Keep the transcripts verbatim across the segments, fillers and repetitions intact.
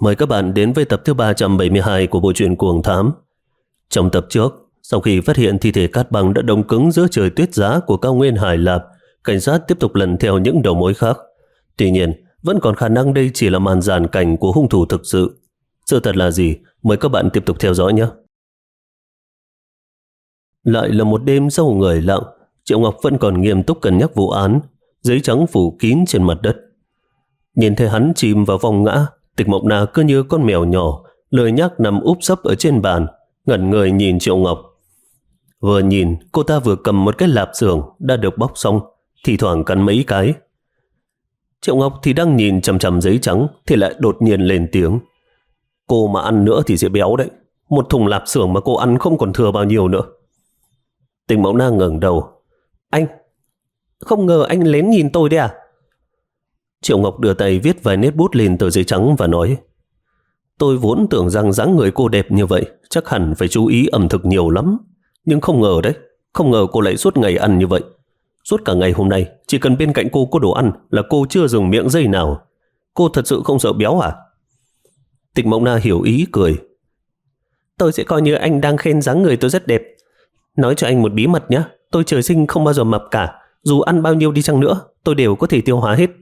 Mời các bạn đến với tập thứ ba trăm bảy mươi hai của bộ truyện Cuồng Thám. Trong tập trước, sau khi phát hiện thi thể Cát Băng đã đông cứng giữa trời tuyết giá của cao nguyên Hải Lạp, cảnh sát tiếp tục lần theo những đầu mối khác. Tuy nhiên, vẫn còn khả năng đây chỉ là màn dàn cảnh của hung thủ thực sự. Sự thật là gì? Mời các bạn tiếp tục theo dõi nhé. Lại là một đêm sâu người lặng, Triệu Ngọc vẫn còn nghiêm túc cân nhắc vụ án. Giấy trắng phủ kín trên mặt đất. Nhìn thấy hắn chìm vào vòng ngã, Tịch Mộng Na cứ như con mèo nhỏ, lười nhác nằm úp sấp ở trên bàn, ngẩn người nhìn Triệu Ngọc. Vừa nhìn, cô ta vừa cầm một cái lạp xưởng đã được bóc xong, thì thoảng cắn mấy cái. Triệu Ngọc thì đang nhìn chằm chằm giấy trắng, thì lại đột nhiên lên tiếng. Cô mà ăn nữa thì sẽ béo đấy. Một thùng lạp xưởng mà cô ăn không còn thừa bao nhiêu nữa. Tịch Mộng Na ngẩng đầu. Anh, không ngờ anh lén nhìn tôi đấy à? Triệu Ngọc đưa tay viết vài nét bút lên tờ giấy trắng và nói, tôi vốn tưởng rằng dáng người cô đẹp như vậy chắc hẳn phải chú ý ẩm thực nhiều lắm. Nhưng không ngờ đấy, không ngờ cô lại suốt ngày ăn như vậy. Suốt cả ngày hôm nay, chỉ cần bên cạnh cô có đồ ăn là cô chưa dừng miệng giây nào. Cô thật sự không sợ béo à? Tịch Mộng Na hiểu ý cười. Tôi sẽ coi như anh đang khen dáng người tôi rất đẹp. Nói cho anh một bí mật nhé, tôi trời sinh không bao giờ mập cả. Dù ăn bao nhiêu đi chăng nữa, tôi đều có thể tiêu hóa hết.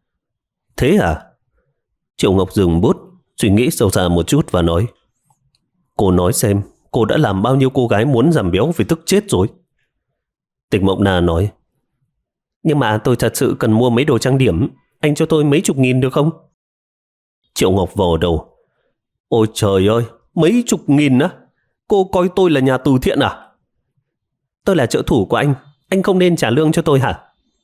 Thế à? Triệu Ngọc dừng bút, suy nghĩ sâu xa một chút và nói, cô nói xem, cô đã làm bao nhiêu cô gái muốn giảm béo vì tức chết rồi? Tịch Mộng Na nói, nhưng mà tôi thật sự cần mua mấy đồ trang điểm. Anh cho tôi mấy chục nghìn được không? Triệu Ngọc vò đầu. Ôi trời ơi, mấy chục nghìn á? Cô coi tôi là nhà từ thiện à? Tôi là trợ thủ của anh, anh không nên trả lương cho tôi hả?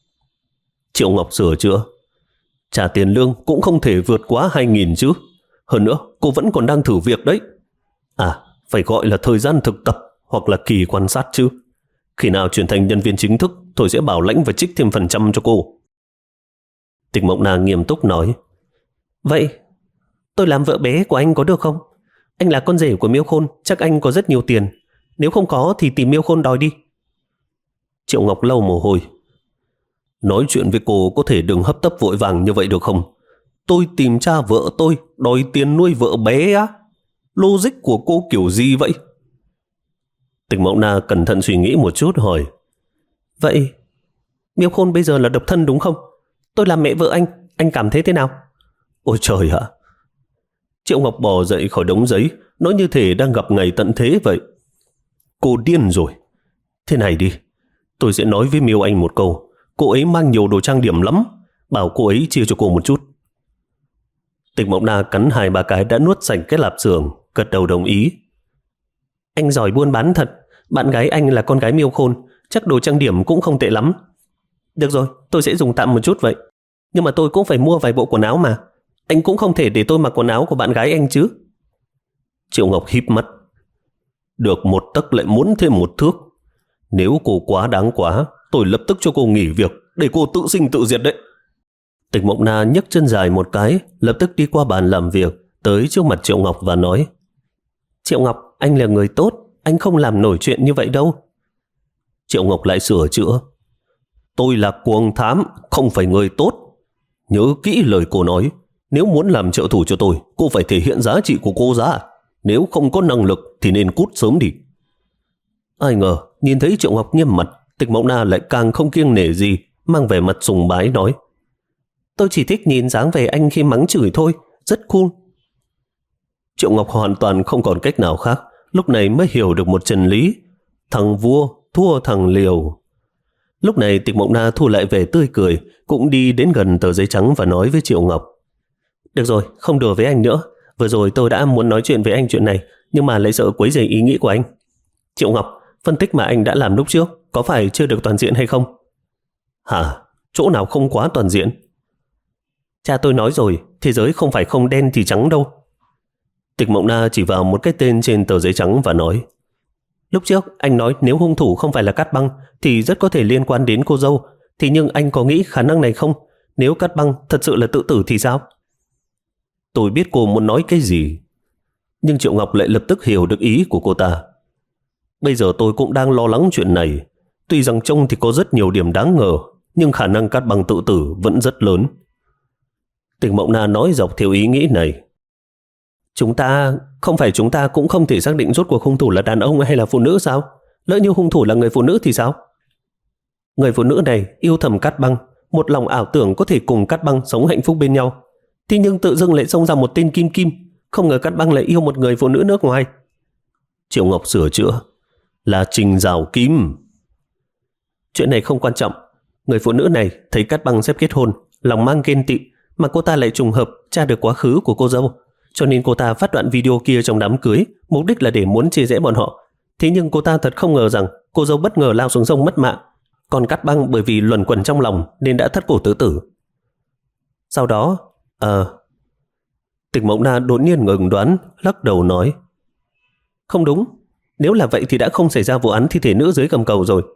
Triệu Ngọc sửa chữa. Trả tiền lương cũng không thể vượt quá hai nghìn chứ. Hơn nữa, cô vẫn còn đang thử việc đấy. À, phải gọi là thời gian thực tập hoặc là kỳ quan sát chứ. Khi nào chuyển thành nhân viên chính thức, tôi sẽ bảo lãnh và trích thêm phần trăm cho cô. Tịch Mộng Na nghiêm túc nói, vậy tôi làm vợ bé của anh có được không? Anh là con rể của Miêu Khôn, chắc anh có rất nhiều tiền. Nếu không có thì tìm Miêu Khôn đòi đi. Triệu Ngọc lau mồ hôi. Nói chuyện với cô có thể đừng hấp tấp vội vàng như vậy được không? Tôi tìm cha vợ tôi, đòi tiền nuôi vợ bé á. Logic của cô kiểu gì vậy? Tịch Mộng Na cẩn thận suy nghĩ một chút hỏi, vậy Miêu Khôn bây giờ là độc thân đúng không? Tôi làm mẹ vợ anh, anh cảm thấy thế nào? Ôi trời ạ! Triệu Ngọc bò dậy khỏi đống giấy, nói như thể đang gặp ngày tận thế vậy. Cô điên rồi. Thế này đi, tôi sẽ nói với Miêu Anh một câu. Cô ấy mang nhiều đồ trang điểm lắm, bảo cô ấy chia cho cô một chút. Tịch Mộng Na cắn hai ba cái đã nuốt sạch cái lạp xưởng, gật đầu đồng ý. Anh giỏi buôn bán thật. Bạn gái anh là con gái Miêu Khôn, chắc đồ trang điểm cũng không tệ lắm. Được rồi, tôi sẽ dùng tạm một chút vậy. Nhưng mà tôi cũng phải mua vài bộ quần áo mà. Anh cũng không thể để tôi mặc quần áo của bạn gái anh chứ. Triệu Ngọc híp mắt. Được một tấc lại muốn thêm một thước. Nếu cô quá đáng quá, tôi lập tức cho cô nghỉ việc, để cô tự sinh tự diệt đấy. Tịch Mộng Na nhấc chân dài một cái, lập tức đi qua bàn làm việc, tới trước mặt Triệu Ngọc và nói, Triệu Ngọc, anh là người tốt, anh không làm nổi chuyện như vậy đâu. Triệu Ngọc lại sửa chữa. Tôi là cuồng thám, không phải người tốt. Nhớ kỹ lời cô nói, nếu muốn làm trợ thủ cho tôi, cô phải thể hiện giá trị của cô ra. Nếu không có năng lực thì nên cút sớm đi. Ai ngờ, nhìn thấy Triệu Ngọc nghiêm mặt, Tịch Mộng Na lại càng không kiêng nể gì, mang vẻ mặt sùng bái nói, tôi chỉ thích nhìn dáng vẻ anh khi mắng chửi thôi, rất cool. Triệu Ngọc hoàn toàn không còn cách nào khác, lúc này mới hiểu được một chân lý. Thằng vua thua thằng liều. Lúc này Tịch Mộng Na thu lại vẻ tươi cười, cũng đi đến gần tờ giấy trắng và nói với Triệu Ngọc, được rồi, không đùa với anh nữa. Vừa rồi tôi đã muốn nói chuyện với anh chuyện này, nhưng mà lại sợ quấy rầy ý nghĩ của anh. Triệu Ngọc, phân tích mà anh đã làm lúc trước có phải chưa được toàn diện hay không? Hả? Chỗ nào không quá toàn diện? Cha tôi nói rồi, thế giới không phải không đen thì trắng đâu. Tịch Mộng Na chỉ vào một cái tên trên tờ giấy trắng và nói, lúc trước anh nói nếu hung thủ không phải là Cát Băng thì rất có thể liên quan đến cô dâu. Thì nhưng anh có nghĩ khả năng này không? Nếu Cát Băng thật sự là tự tử thì sao? Tôi biết cô muốn nói cái gì, nhưng Triệu Ngọc lại lập tức hiểu được ý của cô ta. Bây giờ tôi cũng đang lo lắng chuyện này. Tuy rằng trông thì có rất nhiều điểm đáng ngờ, nhưng khả năng Cát Băng tự tử vẫn rất lớn. Tịch Mộng Na nói dọc theo ý nghĩ này. Chúng ta, không phải chúng ta cũng không thể xác định rốt cuộc hung thủ là đàn ông hay là phụ nữ sao? Lỡ như hung thủ là người phụ nữ thì sao? Người phụ nữ này yêu thầm Cát Băng, một lòng ảo tưởng có thể cùng Cát Băng sống hạnh phúc bên nhau. Thế nhưng tự dưng lại xông ra một tên Kim Kim, không ngờ Cát Băng lại yêu một người phụ nữ nước ngoài. Triệu Ngọc sửa chữa, là Trình Dạo Kim. Chuyện này không quan trọng. Người phụ nữ này thấy Cát Băng sắp kết hôn, lòng mang ghen tị, mà cô ta lại trùng hợp tra được quá khứ của cô dâu, cho nên cô ta phát đoạn video kia trong đám cưới, mục đích là để muốn chia rẽ bọn họ. Thế nhưng cô ta thật không ngờ rằng cô dâu bất ngờ lao xuống sông mất mạng, còn Cát Băng bởi vì luẩn quẩn trong lòng nên đã thất cổ tự tử. Sau đó, ờ... À, Tịch Mộng Na đột nhiên ngừng đoán, lắc đầu nói, không đúng, nếu là vậy thì đã không xảy ra vụ án thi thể nữ dưới gầm cầu rồi.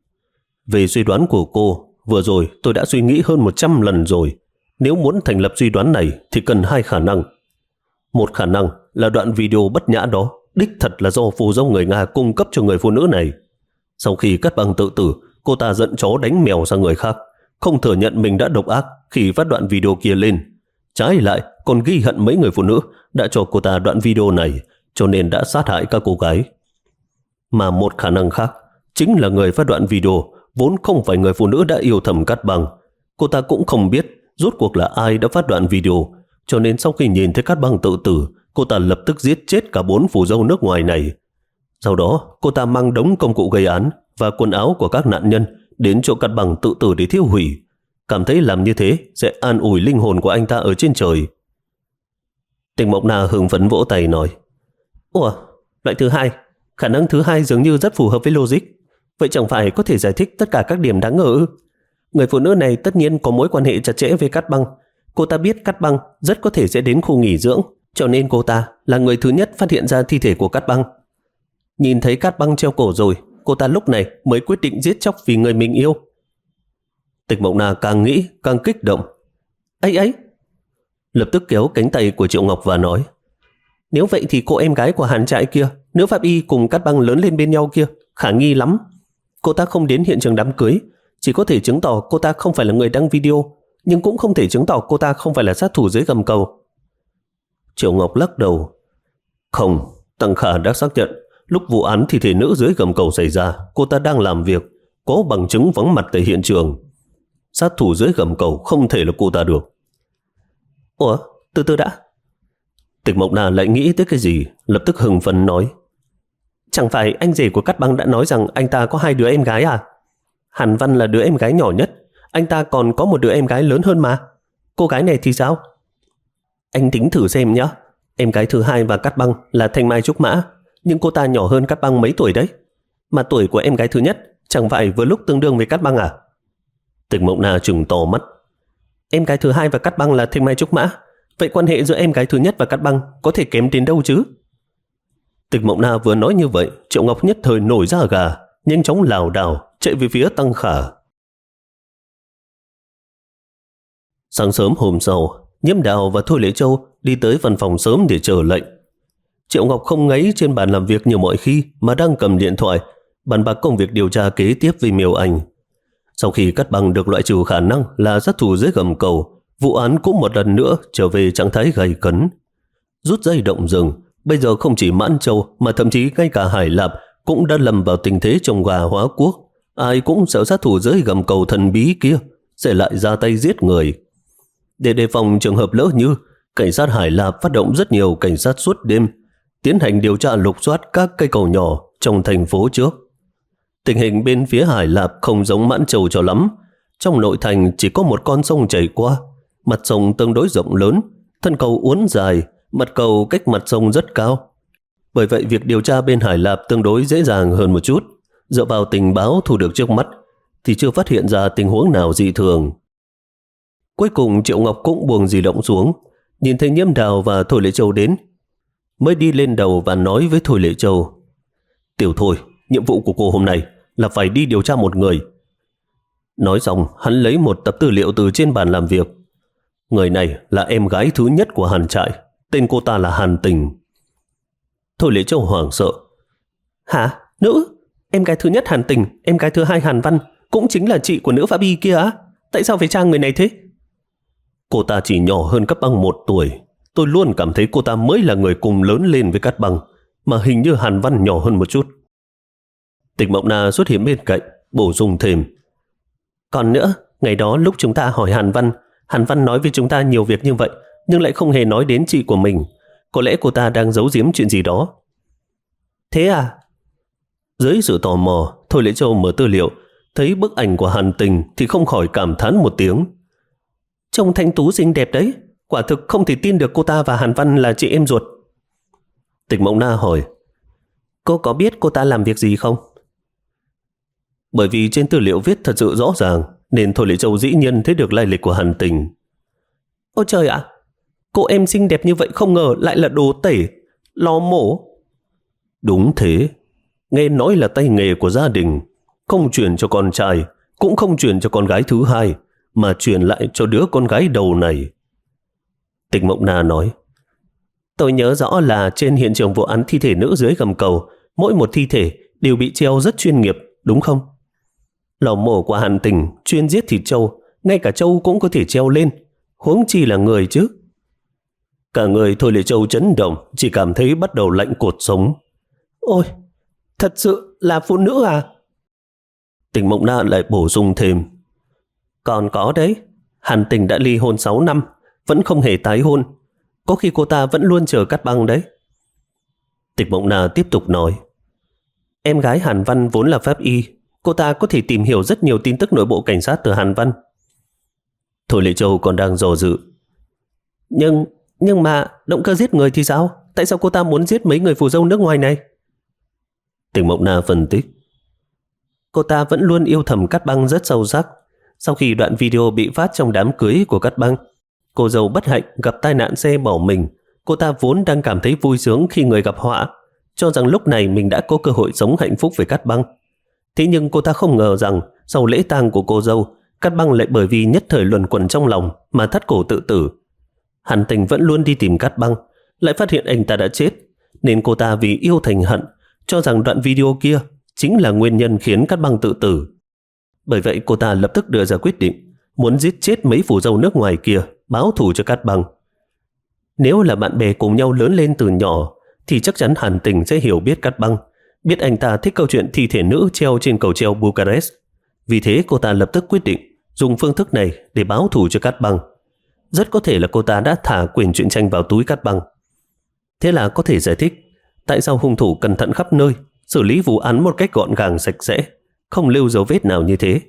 Về suy đoán của cô, vừa rồi tôi đã suy nghĩ hơn một trăm lần rồi. Nếu muốn thành lập suy đoán này thì cần hai khả năng. Một khả năng là đoạn video bất nhã đó đích thật là do phù dâu người Nga cung cấp cho người phụ nữ này. Sau khi Cát Băng tự tử, cô ta giận chó đánh mèo sang người khác, không thừa nhận mình đã độc ác khi phát đoạn video kia lên. Trái lại còn ghi hận mấy người phụ nữ đã cho cô ta đoạn video này, cho nên đã sát hại các cô gái. Mà một khả năng khác chính là người phát đoạn video vốn không phải người phụ nữ đã yêu thầm Cát Băng. Cô ta cũng không biết rốt cuộc là ai đã phát đoạn video, cho nên sau khi nhìn thấy Cát Băng tự tử, cô ta lập tức giết chết cả bốn phù dâu nước ngoài này. Sau đó cô ta mang đống công cụ gây án và quần áo của các nạn nhân đến chỗ Cát Băng tự tử để thiêu hủy, cảm thấy làm như thế sẽ an ủi linh hồn của anh ta ở trên trời. Tịch Mộng Na hưng phấn vỗ tay nói, ủa, loại thứ hai, khả năng thứ hai dường như rất phù hợp với logic. Vậy chẳng phải có thể giải thích tất cả các điểm đáng ngờ ư? Người phụ nữ này tất nhiên có mối quan hệ chặt chẽ với Cát Băng. Cô ta biết Cát Băng rất có thể sẽ đến khu nghỉ dưỡng, cho nên cô ta là người thứ nhất phát hiện ra thi thể của Cát Băng. Nhìn thấy Cát Băng treo cổ rồi, cô ta lúc này mới quyết định giết chóc vì người mình yêu. Tịch Mộng Na càng nghĩ càng kích động. Ấy ấy! Lập tức kéo cánh tay của Triệu Ngọc và nói, nếu vậy thì cô em gái của Hàn Trại kia, nữ pháp y cùng Cát Băng lớn lên bên nhau kia, khả nghi lắm. Cô ta không đến hiện trường đám cưới, chỉ có thể chứng tỏ cô ta không phải là người đăng video, nhưng cũng không thể chứng tỏ cô ta không phải là sát thủ dưới gầm cầu. Triệu Ngọc lắc đầu. Không, Tăng Khả đã xác nhận lúc vụ án thi thể nữ dưới gầm cầu xảy ra, cô ta đang làm việc, có bằng chứng vắng mặt tại hiện trường. Sát thủ dưới gầm cầu không thể là cô ta được. Ủa, từ từ đã. Tịch Mộng Na lại nghĩ tới cái gì, lập tức hưng phấn nói, chẳng phải anh rể của Cát Băng đã nói rằng anh ta có hai đứa em gái à? Hàn Văn là đứa em gái nhỏ nhất, anh ta còn có một đứa em gái lớn hơn mà. Cô gái này thì sao? Anh tính thử xem nhé. Em gái thứ hai và Cát Băng là Thanh Mai Trúc Mã, nhưng cô ta nhỏ hơn Cát Băng mấy tuổi đấy. Mà tuổi của em gái thứ nhất chẳng phải vừa lúc tương đương với Cát Băng à? Tịch Mộng Na trừng to mắt. Em gái thứ hai và Cát Băng là Thanh Mai Trúc Mã, vậy quan hệ giữa em gái thứ nhất và Cát Băng có thể kém đến đâu chứ? Tịch Mộng Na vừa nói như vậy, Triệu Ngọc nhất thời nổi da gà, nhanh chóng lảo đảo chạy về phía Tăng Khả. Sáng sớm hôm sau, Nhiễm Đào và Thôi Lệ Châu đi tới văn phòng sớm để chờ lệnh. Triệu Ngọc không ngáy trên bàn làm việc như mọi khi, mà đang cầm điện thoại bàn bạc công việc điều tra kế tiếp với Miêu Anh. Sau khi Cát Băng được loại trừ khả năng là sát thủ dưới gầm cầu, vụ án cũng một lần nữa trở về trạng thái gay cấn. Rút dây động rừng, bây giờ không chỉ Mãn Châu mà thậm chí ngay cả Hải Lạp cũng đã lầm vào tình thế trồng gà hóa quốc. Ai cũng sợ sát thủ dưới gầm cầu thần bí kia sẽ lại ra tay giết người. Để đề phòng trường hợp lỡ như, cảnh sát Hải Lạp phát động rất nhiều cảnh sát suốt đêm, tiến hành điều tra lục soát các cây cầu nhỏ trong thành phố trước. Tình hình bên phía Hải Lạp không giống Mãn Châu cho lắm. Trong nội thành chỉ có một con sông chảy qua, mặt sông tương đối rộng lớn, thân cầu uốn dài, mặt cầu cách mặt sông rất cao. Bởi vậy việc điều tra bên Hải Lạp tương đối dễ dàng hơn một chút. Dựa vào tình báo thu được trước mắt thì chưa phát hiện ra tình huống nào dị thường. Cuối cùng Triệu Ngọc cũng buông di động xuống, nhìn thấy Nhiễm Đào và Thôi Lệ Châu đến, mới đi lên đầu và nói với Thôi Lệ Châu, Tiểu Thôi, nhiệm vụ của cô hôm nay là phải đi điều tra một người. Nói xong, hắn lấy một tập tư liệu từ trên bàn làm việc. Người này là em gái thứ nhất của Hàn Trại, tên cô ta là Hàn Tình. Thôi Lệ Châu hoảng sợ. Hả? Nữ? Em gái thứ nhất Hàn Tình, em gái thứ hai Hàn Văn, cũng chính là chị của nữ pháp y kia á? Tại sao phải tra người này thế? Cô ta chỉ nhỏ hơn Cát Băng một tuổi, tôi luôn cảm thấy cô ta mới là người cùng lớn lên với Cát Băng, mà hình như Hàn Văn nhỏ hơn một chút. Tịch Mộng Na xuất hiện bên cạnh, bổ sung thêm. Còn nữa, ngày đó lúc chúng ta hỏi Hàn Văn, Hàn Văn nói với chúng ta nhiều việc như vậy, nhưng lại không hề nói đến chị của mình. Có lẽ cô ta đang giấu giếm chuyện gì đó. Thế à? Dưới sự tò mò, Thôi Lễ Châu mở tư liệu, thấy bức ảnh của Hàn Tình thì không khỏi cảm thán một tiếng. Trông thanh tú xinh đẹp đấy, quả thực không thể tin được cô ta và Hàn Văn là chị em ruột. Tịch Mộng Na hỏi, cô có biết cô ta làm việc gì không? Bởi vì trên tư liệu viết thật sự rõ ràng, nên Thôi Lễ Châu dĩ nhiên thấy được lai lịch của Hàn Tình. Ôi trời ạ, cô em xinh đẹp như vậy không ngờ lại là đồ tể, lò mổ. Đúng thế, nghe nói là tay nghề của gia đình, không truyền cho con trai, cũng không truyền cho con gái thứ hai, mà truyền lại cho đứa con gái đầu này. Tịch Mộng Na nói, tôi nhớ rõ là trên hiện trường vụ án thi thể nữ dưới gầm cầu, mỗi một thi thể đều bị treo rất chuyên nghiệp, đúng không? Lò mổ của Hàn Tình chuyên giết thịt trâu, ngay cả trâu cũng có thể treo lên, huống chi là người chứ. Cả người Thôi Lễ Châu chấn động, chỉ cảm thấy bắt đầu lạnh cột sống. Ôi, thật sự là phụ nữ à? Tịch Mộng Na lại bổ sung thêm, còn có đấy, Hàn Tình đã ly hôn sáu năm, vẫn không hề tái hôn. Có khi cô ta vẫn luôn chờ Cát Băng đấy. Tịch Mộng Na tiếp tục nói, em gái Hàn Văn vốn là pháp y, cô ta có thể tìm hiểu rất nhiều tin tức nội bộ cảnh sát từ Hàn Văn. Thôi Lễ Châu còn đang dò dự. Nhưng, nhưng mà động cơ giết người thì sao? Tại sao cô ta muốn giết mấy người phù dâu nước ngoài này? Tịch Mộng Na phân tích, cô ta vẫn luôn yêu thầm Cát Băng rất sâu sắc. Sau khi đoạn video bị phát trong đám cưới của Cát Băng, cô dâu bất hạnh gặp tai nạn xe bỏ mình, cô ta vốn đang cảm thấy vui sướng khi người gặp họa, cho rằng lúc này mình đã có cơ hội sống hạnh phúc với Cát Băng. Thế nhưng cô ta không ngờ rằng sau lễ tang của cô dâu, Cát Băng lại bởi vì nhất thời luẩn quẩn trong lòng mà thắt cổ tự tử. Hàn Tình vẫn luôn đi tìm Cát Băng, lại phát hiện anh ta đã chết, nên cô ta vì yêu thành hận, cho rằng đoạn video kia chính là nguyên nhân khiến Cát Băng tự tử. Bởi vậy cô ta lập tức đưa ra quyết định muốn giết chết mấy phù dâu nước ngoài kia, báo thù cho Cát Băng. Nếu là bạn bè cùng nhau lớn lên từ nhỏ thì chắc chắn Hàn Tình sẽ hiểu biết Cát Băng, biết anh ta thích câu chuyện thi thể nữ treo trên cầu treo Bucharest. Vì thế cô ta lập tức quyết định dùng phương thức này để báo thù cho Cát Băng. Rất có thể là cô ta đã thả quyển truyện tranh vào túi Cát Băng. Thế là có thể giải thích tại sao hung thủ cẩn thận khắp nơi, xử lý vụ án một cách gọn gàng sạch sẽ, không lưu dấu vết nào như thế.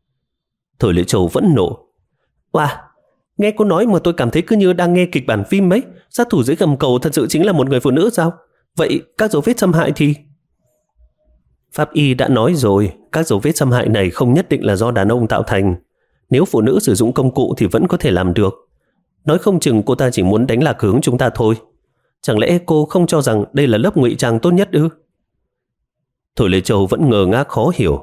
Thôi Lễ Châu vẫn nộ. Wow, nghe cô nói mà tôi cảm thấy cứ như đang nghe kịch bản phim ấy. Sát thủ dưới gầm cầu thật sự chính là một người phụ nữ sao? Vậy các dấu vết xâm hại thì... Pháp y đã nói rồi, các dấu vết xâm hại này không nhất định là do đàn ông tạo thành. Nếu phụ nữ sử dụng công cụ thì vẫn có thể làm được. Nói không chừng cô ta chỉ muốn đánh lạc hướng chúng ta thôi. Chẳng lẽ cô không cho rằng đây là lớp ngụy trang tốt nhất ư? Thôi Lễ Châu vẫn ngờ ngác khó hiểu.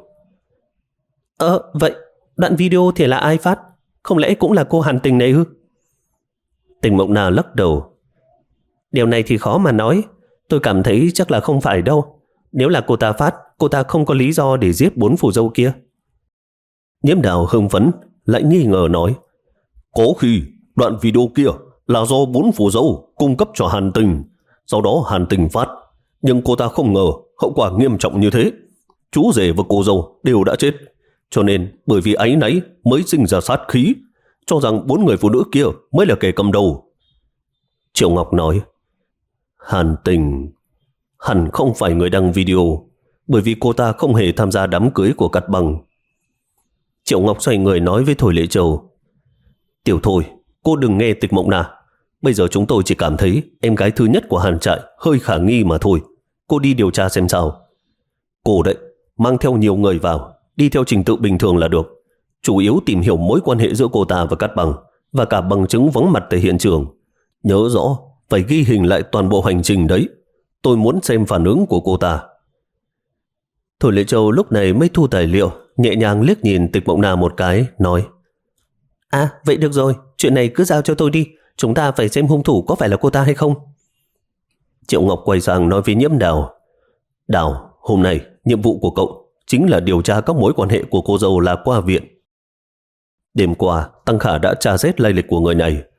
Ờ, vậy đoạn video thì là ai phát? Không lẽ cũng là cô Hàn Tình này ư? Tịch Mộng Na lắc đầu. Điều này thì khó mà nói. Tôi cảm thấy chắc là không phải đâu. Nếu là cô ta phát, cô ta không có lý do để giết bốn phù dâu kia. Nhiễm Đào hưng phấn lại nghi ngờ nói, có khi đoạn video kia là do bốn phù dâu cung cấp cho Hàn Tình, sau đó Hàn Tình phát, nhưng cô ta không ngờ hậu quả nghiêm trọng như thế. Chú rể và cô dâu đều đã chết, cho nên bởi vì áy náy mới sinh ra sát khí, cho rằng bốn người phụ nữ kia mới là kẻ cầm đầu. Triệu Ngọc nói, Hàn Tình hẳn không phải người đăng video, bởi vì cô ta không hề tham gia đám cưới của Cát Băng. Triệu Ngọc xoay người nói với Thôi Lễ Châu, Tiểu Thôi, cô đừng nghe Tịch Mộng Na. Bây giờ chúng tôi chỉ cảm thấy em gái thứ nhất của Hàn Trại hơi khả nghi mà thôi. Cô đi điều tra xem sao. Cô đấy, mang theo nhiều người vào, đi theo trình tự bình thường là được. Chủ yếu tìm hiểu mối quan hệ giữa cô ta và Cát Băng, và cả bằng chứng vắng mặt tại hiện trường. Nhớ rõ, phải ghi hình lại toàn bộ hành trình đấy. Tôi muốn xem phản ứng của cô ta. Thôi Lễ Châu lúc này mới thu tài liệu, nhẹ nhàng liếc nhìn Tịch Mộng Na một cái, nói, À, vậy được rồi, chuyện này cứ giao cho tôi đi. Chúng ta phải xem hung thủ có phải là cô ta hay không. Triệu Ngọc quay sang nói với Nhiễm Đào, Đào, hôm nay nhiệm vụ của cậu chính là điều tra các mối quan hệ của cô dâu là qua viện. Đêm qua, Tăng Khả đã tra xét lai lịch của người này.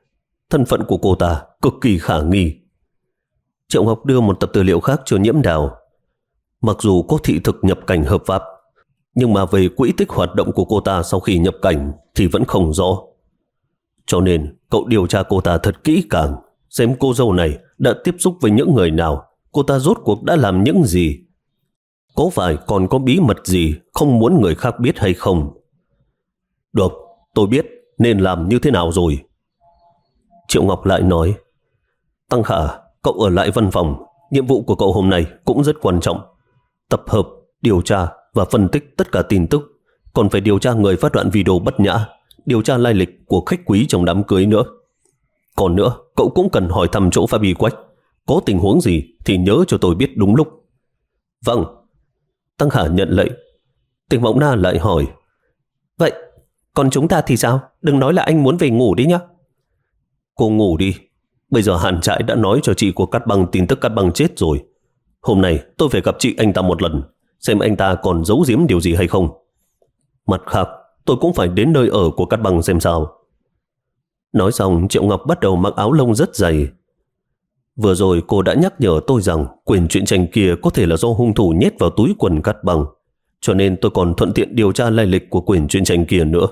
thân phận của cô ta cực kỳ khả nghi. Triệu Ngọc đưa một tập tư liệu khác cho Nhiễm Đào. Mặc dù có thị thực nhập cảnh hợp pháp, nhưng mà về quỹ tích hoạt động của cô ta sau khi nhập cảnh thì vẫn không rõ. Cho nên cậu điều tra cô ta thật kỹ càng, xem cô dâu này đã tiếp xúc với những người nào, cô ta rốt cuộc đã làm những gì. Có phải còn có bí mật gì không muốn người khác biết hay không? Được, tôi biết nên làm như thế nào rồi. Triệu Ngọc lại nói, Tăng Khả, cậu ở lại văn phòng, nhiệm vụ của cậu hôm nay cũng rất quan trọng. Tập hợp, điều tra và phân tích tất cả tin tức, còn phải điều tra người phát đoạn video bất nhã, điều tra lai lịch của khách quý trong đám cưới nữa. Còn nữa, cậu cũng cần hỏi thăm chỗ Fabi Quách, có tình huống gì thì nhớ cho tôi biết đúng lúc. Vâng. Tăng Khả nhận lệnh. Tịch Mộng Na lại hỏi, vậy còn chúng ta thì sao? Đừng nói là anh muốn về ngủ đi nhá. Cô ngủ đi. Bây giờ Hàn Trại đã nói cho chị của Cát Băng tin tức Cát Băng chết rồi. Hôm nay tôi phải gặp chị anh ta một lần, xem anh ta còn giấu giếm điều gì hay không. Mặt khác, tôi cũng phải đến nơi ở của Cát Băng xem sao. Nói xong, Triệu Ngọc bắt đầu mặc áo lông rất dày. Vừa rồi cô đã nhắc nhở tôi rằng quyển truyện tranh kia có thể là do hung thủ nhét vào túi quần Cát Băng, cho nên tôi còn thuận tiện điều tra lai lịch của quyển truyện tranh kia nữa.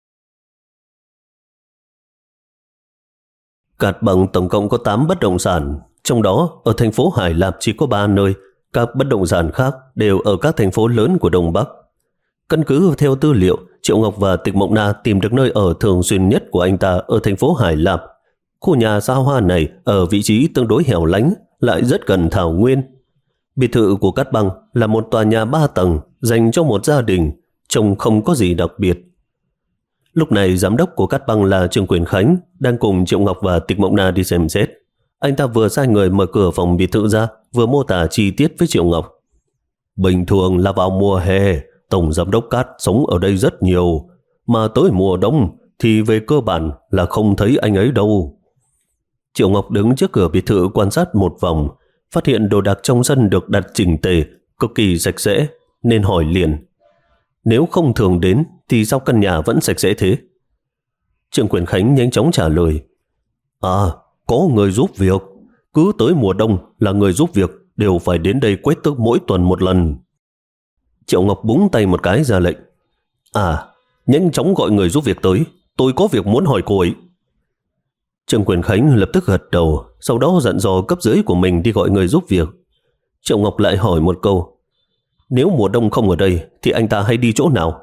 Cát Băng tổng cộng có tám bất động sản, trong đó ở thành phố Hải Lạp chỉ có ba nơi, các bất động sản khác đều ở các thành phố lớn của Đông Bắc. Căn cứ theo tư liệu, Triệu Ngọc và Tịch Mộng Na tìm được nơi ở thường xuyên nhất của anh ta ở thành phố Hải Lạp. Khu nhà xa hoa này ở vị trí tương đối hẻo lánh, lại rất gần thảo nguyên. Biệt thự của Cát Băng là một tòa nhà ba tầng dành cho một gia đình, trông không có gì đặc biệt. Lúc này giám đốc của Cát Băng là Trương Quyền Khánh đang cùng Triệu Ngọc và Tịch Mộng Na đi xem xét. Anh ta vừa sai người mở cửa phòng biệt thự ra, vừa mô tả chi tiết với Triệu Ngọc. Bình thường là vào mùa hè, tổng giám đốc Cát sống ở đây rất nhiều, mà tới mùa đông thì về cơ bản là không thấy anh ấy đâu. Triệu Ngọc đứng trước cửa biệt thự quan sát một vòng, phát hiện đồ đạc trong sân được đặt chỉnh tề, cực kỳ sạch sẽ, nên hỏi liền. Nếu không thường đến thì sao căn nhà vẫn sạch sẽ thế? Trương Quyền Khánh nhanh chóng trả lời. À, có người giúp việc. Cứ tới mùa đông là người giúp việc đều phải đến đây quét tước mỗi tuần một lần. Triệu Ngọc búng tay một cái ra lệnh. À, nhanh chóng gọi người giúp việc tới. Tôi có việc muốn hỏi cô ấy. Trương Quyền Khánh lập tức gật đầu, sau đó dặn dò cấp dưới của mình đi gọi người giúp việc. Triệu Ngọc lại hỏi một câu. Nếu mùa đông không ở đây thì anh ta hay đi chỗ nào?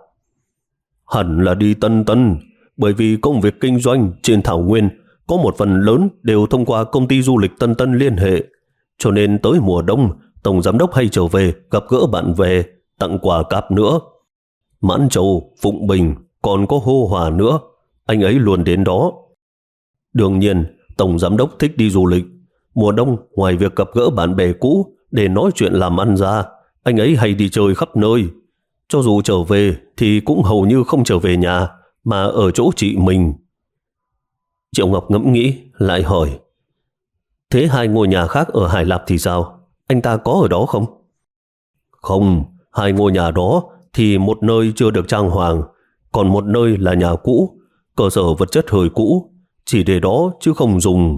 Hẳn là đi Tân Tân, bởi vì công việc kinh doanh trên Thảo Nguyên có một phần lớn đều thông qua công ty du lịch Tân Tân liên hệ. Cho nên tới mùa đông, tổng giám đốc hay trở về gặp gỡ bạn bè, tặng quà cáp nữa. Mãn Châu, Phụng Bình, còn có Hô Hòa nữa, anh ấy luôn đến đó. Đương nhiên, tổng giám đốc thích đi du lịch. Mùa đông, ngoài việc gặp gỡ bạn bè cũ để nói chuyện làm ăn ra, anh ấy hay đi chơi khắp nơi. Cho dù trở về thì cũng hầu như không trở về nhà, mà ở chỗ chị mình. Triệu Ngọc ngẫm nghĩ, lại hỏi. Thế hai ngôi nhà khác ở Hải Lạp thì sao? Anh ta có ở đó không? Không, hai ngôi nhà đó thì một nơi chưa được trang hoàng, còn một nơi là nhà cũ, cơ sở vật chất hơi cũ, chỉ để đó chứ không dùng.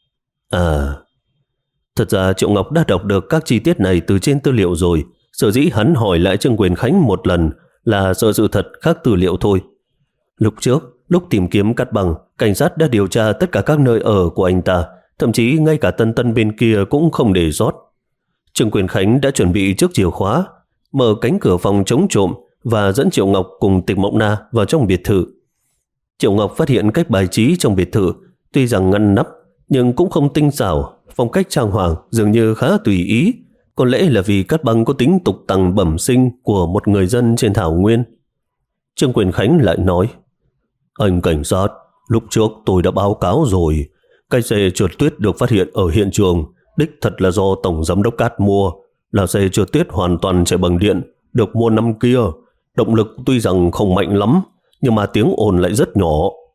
À, thật ra Triệu Ngọc đã đọc được các chi tiết này từ trên tư liệu rồi, sở dĩ hắn hỏi lại Trương Quyền Khánh một lần là sợ sự thật khác tư liệu thôi. Lúc trước, lúc tìm kiếm Cát Băng, cảnh sát đã điều tra tất cả các nơi ở của anh ta, thậm chí ngay cả Tân Tân bên kia cũng không để sót. Trương Quyền Khánh đã chuẩn bị trước chìa khóa, mở cánh cửa phòng chống trộm và dẫn Triệu Ngọc cùng Tịch Mộng Na vào trong biệt thự. Triệu Ngọc phát hiện cách bài trí trong biệt thự tuy rằng ngăn nắp nhưng cũng không tinh xảo, phong cách trang hoàng dường như khá tùy ý, có lẽ là vì Cát Băng có tính tục tằng bẩm sinh của một người dân trên Thảo Nguyên. Trương Quyền Khánh lại nói, anh cảnh sát, lúc trước tôi đã báo cáo rồi, cái xe trượt tuyết được phát hiện ở hiện trường đích thật là do tổng giám đốc Cát mua, là xe trượt tuyết hoàn toàn chạy bằng điện, được mua năm kia. Động lực tuy rằng không mạnh lắm, nhưng mà tiếng ồn lại rất nhỏ.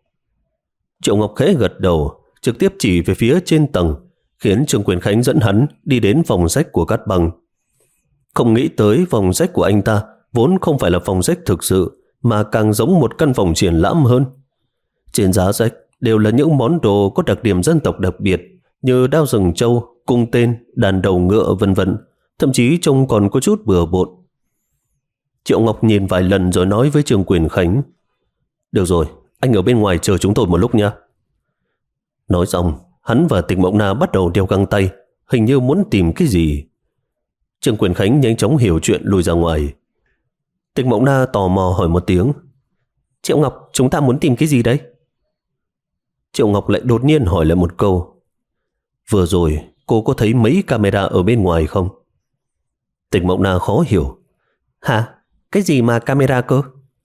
Triệu Ngọc khẽ gật đầu, trực tiếp chỉ về phía trên tầng, khiến Trương Quyền Khánh dẫn hắn đi đến phòng sách của Cát Băng. Không nghĩ tới phòng sách của anh ta vốn không phải là phòng sách thực sự, mà càng giống một căn phòng triển lãm hơn. Trên giá sách đều là những món đồ có đặc điểm dân tộc đặc biệt như đao rừng trâu, cung tên, đàn đầu ngựa vân vân, thậm chí trông còn có chút bừa bộn. Triệu Ngọc nhìn vài lần rồi nói với Trương Quyền Khánh: Được rồi, anh ở bên ngoài chờ chúng tôi một lúc nha. Nói xong, hắn và Tịch Mộng Na bắt đầu đeo găng tay, hình như muốn tìm cái gì. Trương Quyền Khánh nhanh chóng hiểu chuyện lùi ra ngoài. Tịch Mộng Na tò mò hỏi một tiếng: Triệu Ngọc, chúng ta muốn tìm cái gì đấy? Triệu Ngọc lại đột nhiên hỏi lại một câu: Vừa rồi cô có thấy mấy camera ở bên ngoài không? Tịch Mộng Na khó hiểu: Hả? Cái gì mà camera cơ?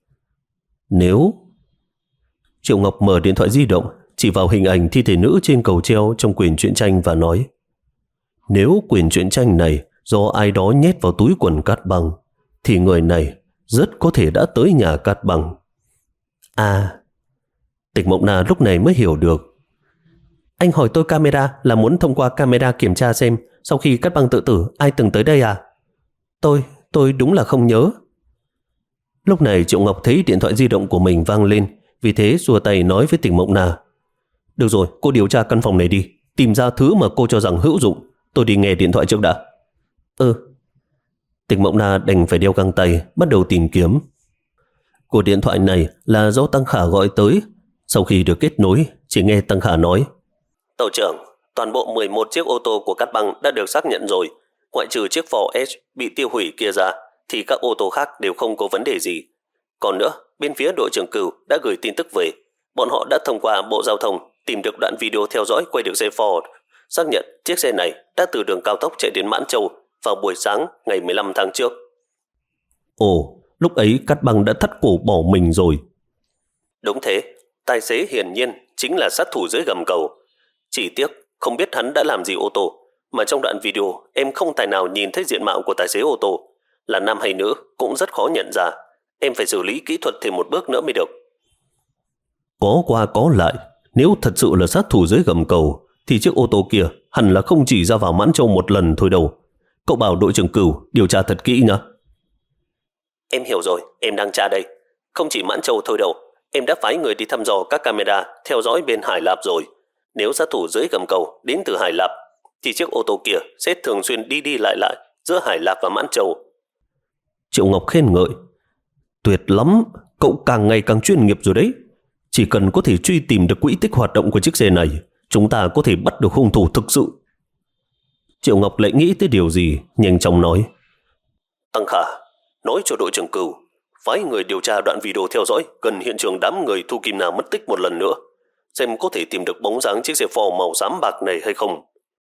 Nếu... Triệu Ngọc mở điện thoại di động, chỉ vào hình ảnh thi thể nữ trên cầu treo trong quyển truyện tranh và nói: Nếu quyển truyện tranh này do ai đó nhét vào túi quần Cát Băng, thì người này rất có thể đã tới nhà Cát Băng. À... Tịch Mộng Na lúc này mới hiểu được. Anh hỏi tôi camera là muốn thông qua camera kiểm tra xem sau khi Cát Băng tự tử ai từng tới đây à? Tôi, tôi đúng là không nhớ. Lúc này Triệu Ngọc thấy điện thoại di động của mình vang lên, vì thế xua tay nói với Tịch Mộng Na: Được rồi, cô điều tra căn phòng này đi, tìm ra thứ mà cô cho rằng hữu dụng. Tôi đi nghe điện thoại trước đã. Ừ. Tịch Mộng Na đành phải đeo găng tay, bắt đầu tìm kiếm. Cuộc điện thoại này là do Tăng Khả gọi tới. Sau khi được kết nối, chỉ nghe Tăng Khả nói: Tàu trưởng, toàn bộ mười một chiếc ô tô của Cát Băng đã được xác nhận rồi. Ngoại trừ chiếc Ford Edge bị tiêu hủy kia ra, thì các ô tô khác đều không có vấn đề gì. Còn nữa, bên phía đội trưởng Cửu đã gửi tin tức về. Bọn họ đã thông qua Bộ Giao thông tìm được đoạn video theo dõi quay được xe Ford, xác nhận chiếc xe này đã từ đường cao tốc chạy đến Mãn Châu vào buổi sáng ngày mười lăm tháng trước. Ồ, lúc ấy Cát Băng đã thắt cổ bỏ mình rồi. Đúng thế, tài xế hiển nhiên chính là sát thủ dưới gầm cầu. Chỉ tiếc không biết hắn đã làm gì ô tô, mà trong đoạn video em không tài nào nhìn thấy diện mạo của tài xế ô tô. Là nam hay nữ cũng rất khó nhận ra. Em phải xử lý kỹ thuật thêm một bước nữa mới được. Có qua có lại, nếu thật sự là sát thủ dưới gầm cầu thì chiếc ô tô kia hẳn là không chỉ ra vào Mãn Châu một lần thôi đâu. Cậu bảo đội trưởng Cửu điều tra thật kỹ nhá. Em hiểu rồi, em đang tra đây. Không chỉ Mãn Châu thôi đâu, em đã phái người đi thăm dò các camera theo dõi bên Hải Lạp rồi. Nếu sát thủ dưới gầm cầu đến từ Hải Lạp thì chiếc ô tô kia sẽ thường xuyên đi đi lại lại giữa Hải Lạp và Mãn Châu. Triệu Ngọc khen ngợi: Tuyệt lắm, cậu càng ngày càng chuyên nghiệp rồi đấy. Chỉ cần có thể truy tìm được quỹ tích hoạt động của chiếc xe này, chúng ta có thể bắt được hung thủ thực sự. Triệu Ngọc lại nghĩ tới điều gì, nhanh chóng nói: Tăng Khả, nói cho đội trưởng Cửu phái người điều tra đoạn video theo dõi gần hiện trường đám người Thu Kim Na mất tích một lần nữa, xem có thể tìm được bóng dáng chiếc xe Ford màu xám bạc này hay không.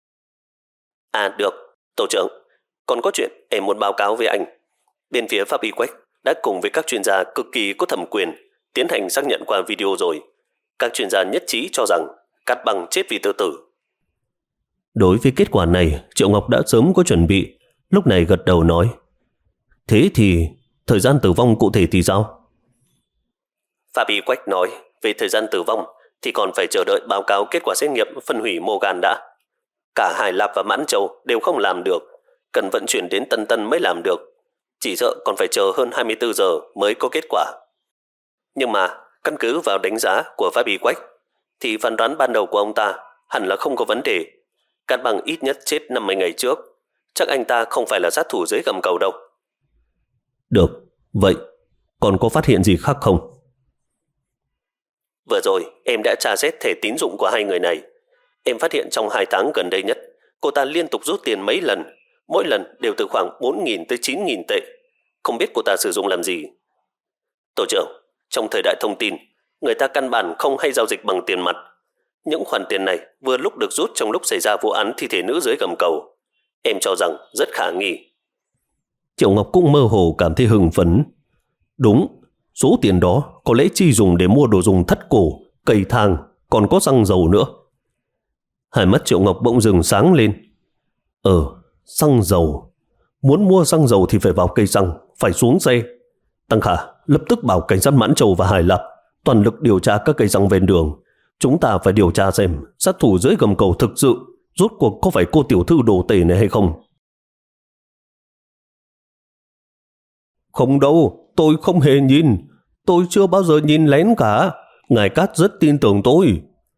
À được, tổ trưởng, còn có chuyện em muốn báo cáo với anh. Bên phía pháp y Quách đã cùng với các chuyên gia cực kỳ có thẩm quyền tiến hành xác nhận qua video rồi. Các chuyên gia nhất trí cho rằng Cát Băng chết vì tự tử. Đối với kết quả này, Triệu Ngọc đã sớm có chuẩn bị, lúc này gật đầu nói: Thế thì thời gian tử vong cụ thể thì sao? Pháp y Quách nói về thời gian tử vong thì còn phải chờ đợi báo cáo kết quả xét nghiệm phân hủy mô gan đã. Cả Hải Lạp và Mãn Châu đều không làm được, cần vận chuyển đến Tân Tân mới làm được. Chỉ sợ còn phải chờ hơn hai mươi tư giờ mới có kết quả. Nhưng mà căn cứ vào đánh giá của pháp y Quách thì phán đoán ban đầu của ông ta hẳn là không có vấn đề. Cát Băng ít nhất chết năm mươi ngày trước, chắc anh ta không phải là sát thủ dưới gầm cầu đâu. Được, vậy còn có phát hiện gì khác không? Vừa rồi em đã tra xét thẻ tín dụng của hai người này. Em phát hiện trong hai tháng gần đây nhất, cô ta liên tục rút tiền mấy lần, mỗi lần đều từ khoảng bốn nghìn tới chín nghìn tệ. Không biết cô ta sử dụng làm gì. Tổ trưởng, trong thời đại thông tin, người ta căn bản không hay giao dịch bằng tiền mặt. Những khoản tiền này vừa lúc được rút trong lúc xảy ra vụ án thi thể nữ dưới gầm cầu. Em cho rằng rất khả nghi. Triệu Ngọc cũng mơ hồ cảm thấy hưng phấn. Đúng, số tiền đó có lẽ chỉ dùng để mua đồ dùng thắt cổ, cây thang, còn có xăng dầu nữa. Hai mắt Triệu Ngọc bỗng dừng sáng lên. Ờ, xăng dầu. Muốn mua xăng dầu thì phải vào cây xăng, phải xuống xe. Tăng Khả lập tức bảo cảnh sát Mãn Châu và Hải Lạp toàn lực điều tra các cây xăng ven đường. Chúng ta phải điều tra xem sát thủ dưới gầm cầu thực sự rốt cuộc có phải cô tiểu thư đồ tể này hay không. Không đâu, tôi không hề nhìn. Tôi chưa bao giờ nhìn lén cả. Ngài Cát rất tin tưởng tôi.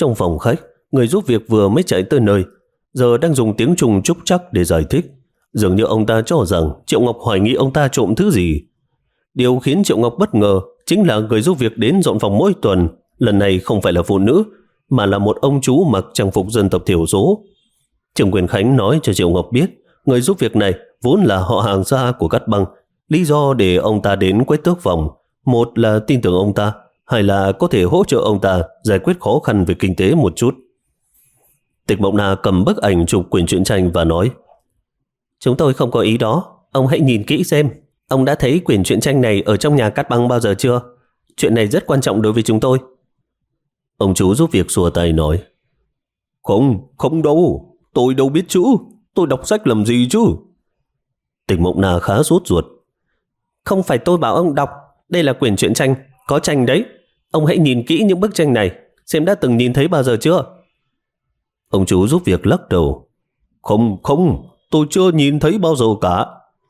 Trong phòng khách, người giúp việc vừa mới chạy tới nơi, giờ đang dùng tiếng Trung trúc trắc để giải thích. Dường như ông ta cho rằng Triệu Ngọc hoài nghi ông ta trộm thứ gì. Điều khiến Triệu Ngọc bất ngờ chính là người giúp việc đến dọn phòng mỗi tuần, lần này không phải là phụ nữ, mà là một ông chú mặc trang phục dân tộc thiểu số. Trương Quyền Khánh nói cho Triệu Ngọc biết, người giúp việc này vốn là họ hàng xa của Cát Băng. Lý do để ông ta đến quét tước phòng, một là tin tưởng ông ta, hai là có thể hỗ trợ ông ta giải quyết khó khăn về kinh tế một chút. Tịch Mộng Na cầm bức ảnh chụp quyển truyện tranh và nói: Chúng tôi không có ý đó, ông hãy nhìn kỹ xem. Ông đã thấy quyển truyện tranh này ở trong nhà Cát Băng bao giờ chưa? Chuyện này rất quan trọng đối với chúng tôi. Ông chú giúp việc xua tay nói: Không, không đâu, tôi đâu biết chữ, tôi đọc sách làm gì chứ. Tịch Mộng Na khá sốt ruột: Không phải tôi bảo ông đọc, đây là quyển truyện tranh, có tranh đấy. Ông hãy nhìn kỹ những bức tranh này, xem đã từng nhìn thấy bao giờ chưa. Ông chú giúp việc lắc đầu: Không, không, tôi chưa nhìn thấy bao giờ cả.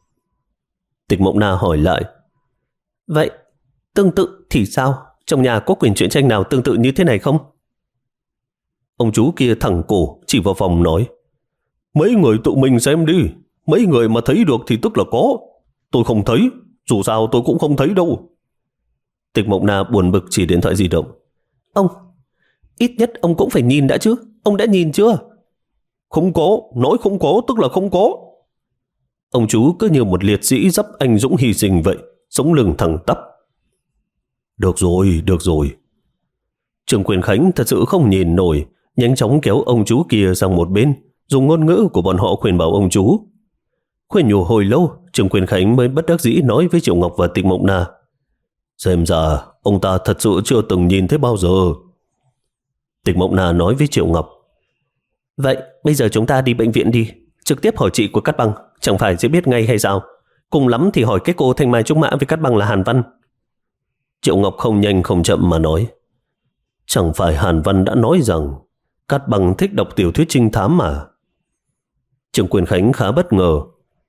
Tịch Mộng Na hỏi lại: Vậy, tương tự thì sao? Trong nhà có quyển truyện tranh nào tương tự như thế này không? Ông chú kia thẳng cổ chỉ vào phòng nói: Mấy người tự mình xem đi, mấy người mà thấy được thì tức là có. Tôi không thấy, dù sao tôi cũng không thấy đâu. Tịch Mộng Na buồn bực chỉ điện thoại di động: Ông, ít nhất ông cũng phải nhìn đã chứ, ông đã nhìn chưa? Không có, nói không có tức là không có. Ông chú cứ như một liệt sĩ dấp anh dũng hy sinh vậy, sống lưng thẳng tắp. Được rồi, được rồi. Trương Quyền Khánh thật sự không nhìn nổi, nhanh chóng kéo ông chú kia sang một bên, dùng ngôn ngữ của bọn họ khuyên bảo ông chú. Khuyên nhủ hồi lâu, Trương Quyền Khánh mới bất đắc dĩ nói với Triệu Ngọc và Tịch Mộng Na: Xem ra ông ta thật sự chưa từng nhìn thấy bao giờ. Tịch Mộng Na nói với Triệu Ngọc: Vậy bây giờ chúng ta đi bệnh viện đi, trực tiếp hỏi chị của Cát Băng, chẳng phải sẽ biết ngay hay sao? Cùng lắm thì hỏi cái cô Thanh Mai Trúc Mã với Cát Băng là Hàn Văn. Triệu Ngọc không nhanh không chậm mà nói: Chẳng phải Hàn Văn đã nói rằng Cát Băng thích đọc tiểu thuyết trinh thám mà? Trương Quyền Khánh khá bất ngờ: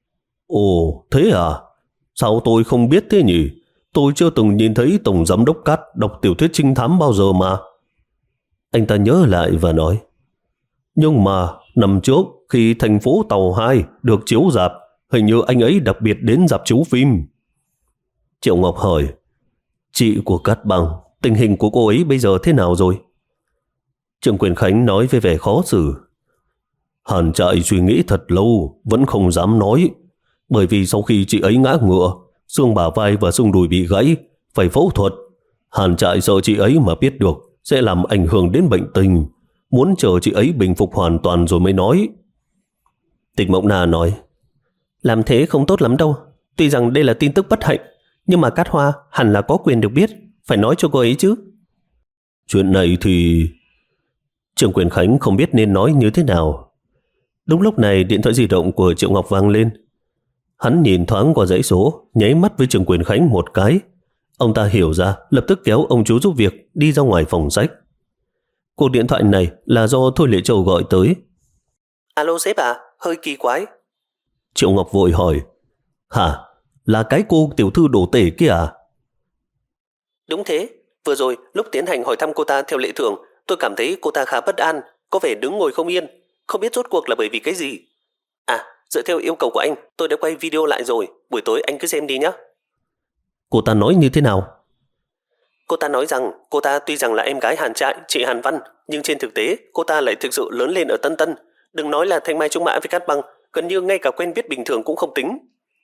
Ồ, thế à? Sao tôi không biết thế nhỉ? Tôi chưa từng nhìn thấy Tổng Giám đốc Cát đọc tiểu thuyết trinh thám bao giờ mà. Anh ta nhớ lại và nói: Nhưng mà năm trước khi Thành phố Tàu hai được chiếu rạp, hình như anh ấy đặc biệt đến rạp chiếu phim. Triệu Ngọc hỏi: Chị của Cát Băng, tình hình của cô ấy bây giờ thế nào rồi? Trương Quyền Khánh nói với vẻ khó xử: Hàn Trại suy nghĩ thật lâu, vẫn không dám nói. Bởi vì sau khi chị ấy ngã ngựa, xương bả vai và xương đùi bị gãy, phải phẫu thuật. Hàn Trại sợ chị ấy mà biết được sẽ làm ảnh hưởng đến bệnh tình, muốn chờ chị ấy bình phục hoàn toàn rồi mới nói. Tịch Mộng Na nói: Làm thế không tốt lắm đâu. Tuy rằng đây là tin tức bất hạnh, nhưng mà Cát Hoa hẳn là có quyền được biết, phải nói cho cô ấy chứ. Chuyện này thì... Trương Quyền Khánh không biết nên nói như thế nào. Đúng lúc này điện thoại di động của Triệu Ngọc vang lên. Hắn nhìn thoáng qua dãy số, nháy mắt với Trương Quyền Khánh một cái. Ông ta hiểu ra, lập tức kéo ông chú giúp việc đi ra ngoài phòng sách. Cuộc điện thoại này là do Thôi Lệ Châu gọi tới. Alo sếp à, hơi kỳ quái. Triệu Ngọc vội hỏi: Hả, là cái cô tiểu thư đổ tể kia à? Đúng thế, vừa rồi lúc tiến hành hỏi thăm cô ta theo lệ thường, tôi cảm thấy cô ta khá bất an, có vẻ đứng ngồi không yên, không biết rốt cuộc là bởi vì cái gì. À, dựa theo yêu cầu của anh, tôi đã quay video lại rồi, buổi tối anh cứ xem đi nhé. Cô ta nói như thế nào? Cô ta nói rằng cô ta tuy rằng là em gái Hàn Trại, chị Hàn Văn, nhưng trên thực tế cô ta lại thực sự lớn lên ở Tân Tân. Đừng nói là Thanh Mai Trúc Mã với Cát Băng, gần như ngay cả quen biết bình thường cũng không tính.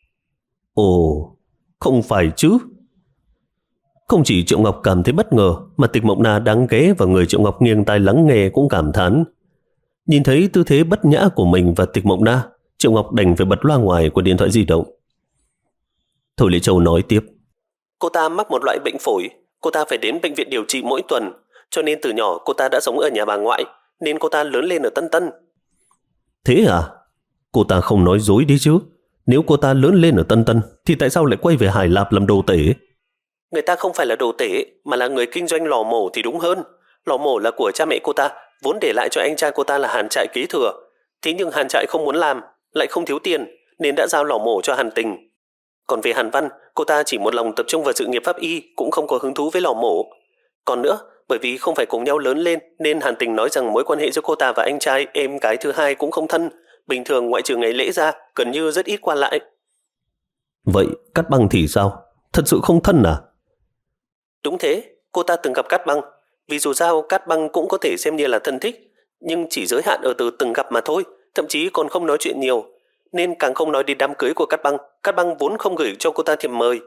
Ồ, không phải chứ. Không chỉ Triệu Ngọc cảm thấy bất ngờ, mà Tịch Mộng Na đáng ghé và người Triệu Ngọc nghiêng tai lắng nghe cũng cảm thán. Nhìn thấy tư thế bất nhã của mình và Tịch Mộng Na, Triệu Ngọc đành phải bật loa ngoài của điện thoại di động. Thôi Lệ Châu nói tiếp: Cô ta mắc một loại bệnh phổi, cô ta phải đến bệnh viện điều trị mỗi tuần, cho nên từ nhỏ cô ta đã sống ở nhà bà ngoại, nên cô ta lớn lên ở Tân Tân. Thế à? Cô ta không nói dối đi chứ. Nếu cô ta lớn lên ở Tân Tân thì tại sao lại quay về Hải Lạp làm đồ tể? Người ta không phải là đồ tể, mà là người kinh doanh lò mổ thì đúng hơn. Lò mổ là của cha mẹ cô ta, vốn để lại cho anh trai cô ta là Hàn Trại kế thừa. Thế nhưng Hàn Trại không muốn làm, lại không thiếu tiền, nên đã giao lò mổ cho Hàn Tình. Còn về Hàn Văn, cô ta chỉ một lòng tập trung vào sự nghiệp pháp y, cũng không có hứng thú với lò mổ. Còn nữa, Bởi vì không phải cùng nhau lớn lên nên Hàn Tình nói rằng mối quan hệ giữa cô ta và anh trai em gái thứ hai cũng không thân. Bình thường ngoại trừ ngày lễ ra, gần như rất ít qua lại. Vậy Cát Băng thì sao? Thật sự không thân à? Đúng thế, cô ta từng gặp Cát Băng. Vì dù sao Cát Băng cũng có thể xem như là thân thích, nhưng chỉ giới hạn ở từ từng gặp mà thôi, thậm chí còn không nói chuyện nhiều, nên càng không nói đến đám cưới của Cát Băng. Cát Băng vốn không gửi cho cô ta thiệp mời.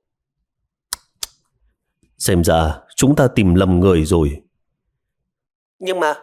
Xem ra chúng ta tìm lầm người rồi. Nhưng mà...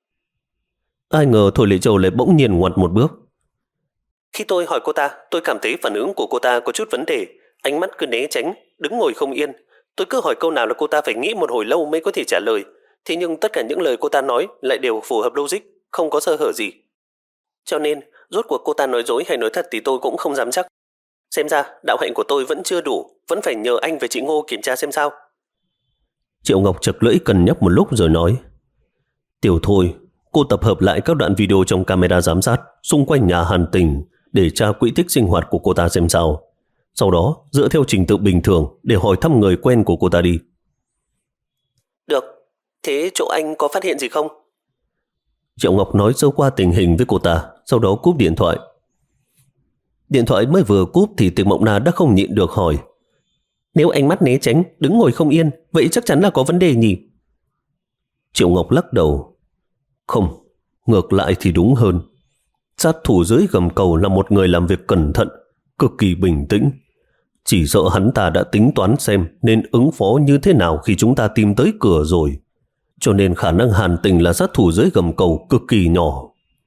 Ai ngờ Thôi Lệ Châu lại bỗng nhiên ngoặt một bước. Khi tôi hỏi cô ta, tôi cảm thấy phản ứng của cô ta có chút vấn đề. Ánh mắt cứ né tránh, đứng ngồi không yên. Tôi cứ hỏi câu nào là cô ta phải nghĩ một hồi lâu mới có thể trả lời. Thế nhưng tất cả những lời cô ta nói lại đều phù hợp logic, không có sơ hở gì. Cho nên, rốt cuộc cô ta nói dối hay nói thật thì tôi cũng không dám chắc. Xem ra, đạo hạnh của tôi vẫn chưa đủ, vẫn phải nhờ anh và chị Ngô kiểm tra xem sao. Triệu Ngọc chật lưỡi cân nhắc một lúc rồi nói. Tiểu Thôi, cô tập hợp lại các đoạn video trong camera giám sát xung quanh nhà Hàn Tình để tra quỹ tích sinh hoạt của cô ta xem sao. Sau đó, dựa theo trình tự bình thường để hỏi thăm người quen của cô ta đi. Được, thế chỗ anh có phát hiện gì không? Triệu Ngọc nói sơ qua tình hình với cô ta, sau đó cúp điện thoại. Điện thoại mới vừa cúp thì Tịch Mộng Na đã không nhịn được hỏi. Nếu ánh mắt né tránh, đứng ngồi không yên, vậy chắc chắn là có vấn đề nhỉ? Triệu Ngọc lắc đầu. Không, ngược lại thì đúng hơn. Sát thủ dưới gầm cầu là một người làm việc cẩn thận, cực kỳ bình tĩnh. Chỉ sợ hắn ta đã tính toán xem nên ứng phó như thế nào khi chúng ta tìm tới cửa rồi. Cho nên khả năng Hàn Tình là sát thủ dưới gầm cầu cực kỳ nhỏ.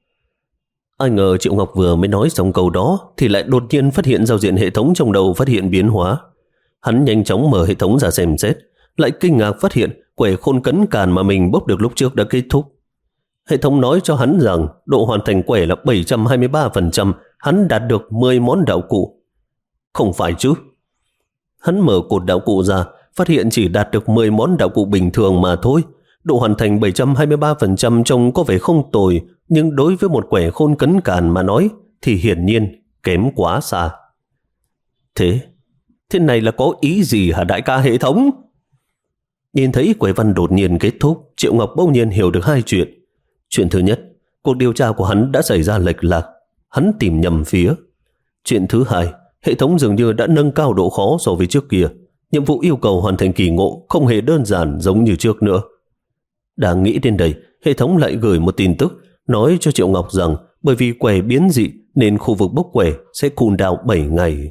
Ai ngờ Triệu Ngọc vừa mới nói xong câu đó thì lại đột nhiên phát hiện giao diện hệ thống trong đầu phát hiện biến hóa. Hắn nhanh chóng mở hệ thống ra xem xét, lại kinh ngạc phát hiện quẻ khôn cấn càn mà mình bốc được lúc trước đã kết thúc. Hệ thống nói cho hắn rằng độ hoàn thành quẻ là bảy trăm hai mươi ba phần trăm, hắn đạt được mười món đạo cụ. Không phải chứ. Hắn mở cột đạo cụ ra, phát hiện chỉ đạt được mười món đạo cụ bình thường mà thôi. Độ hoàn thành bảy trăm hai mươi ba phần trăm trông có vẻ không tồi, nhưng đối với một quẻ khôn cấn càn mà nói thì hiển nhiên kém quá xa. Thế, thế này là có ý gì hả đại ca hệ thống? Nhìn thấy quẻ văn đột nhiên kết thúc, Triệu Ngọc bỗng nhiên hiểu được hai chuyện. Chuyện thứ nhất, cuộc điều tra của hắn đã xảy ra lệch lạc, hắn tìm nhầm phía. Chuyện thứ hai, hệ thống dường như đã nâng cao độ khó so với trước kia. Nhiệm vụ yêu cầu hoàn thành kỳ ngộ không hề đơn giản giống như trước nữa. Đang nghĩ đến đây, hệ thống lại gửi một tin tức nói cho Triệu Ngọc rằng bởi vì quẻ biến dị nên khu vực bốc quẻ sẽ cooldown bảy ngày.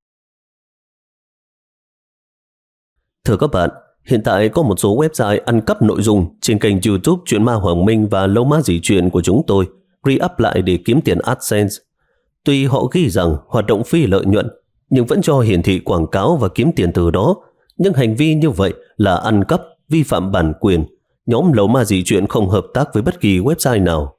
Thưa các bạn, hiện tại có một số website ăn cắp nội dung trên kênh YouTube Chuyện Ma Hoàng Minh và Lâu Ma Dị Chuyện của chúng tôi re-up lại để kiếm tiền AdSense. Tuy họ ghi rằng hoạt động phi lợi nhuận, nhưng vẫn cho hiển thị quảng cáo và kiếm tiền từ đó. Nhưng hành vi như vậy là ăn cắp, vi phạm bản quyền. Nhóm Lâu Ma Dị Chuyện không hợp tác với bất kỳ website nào.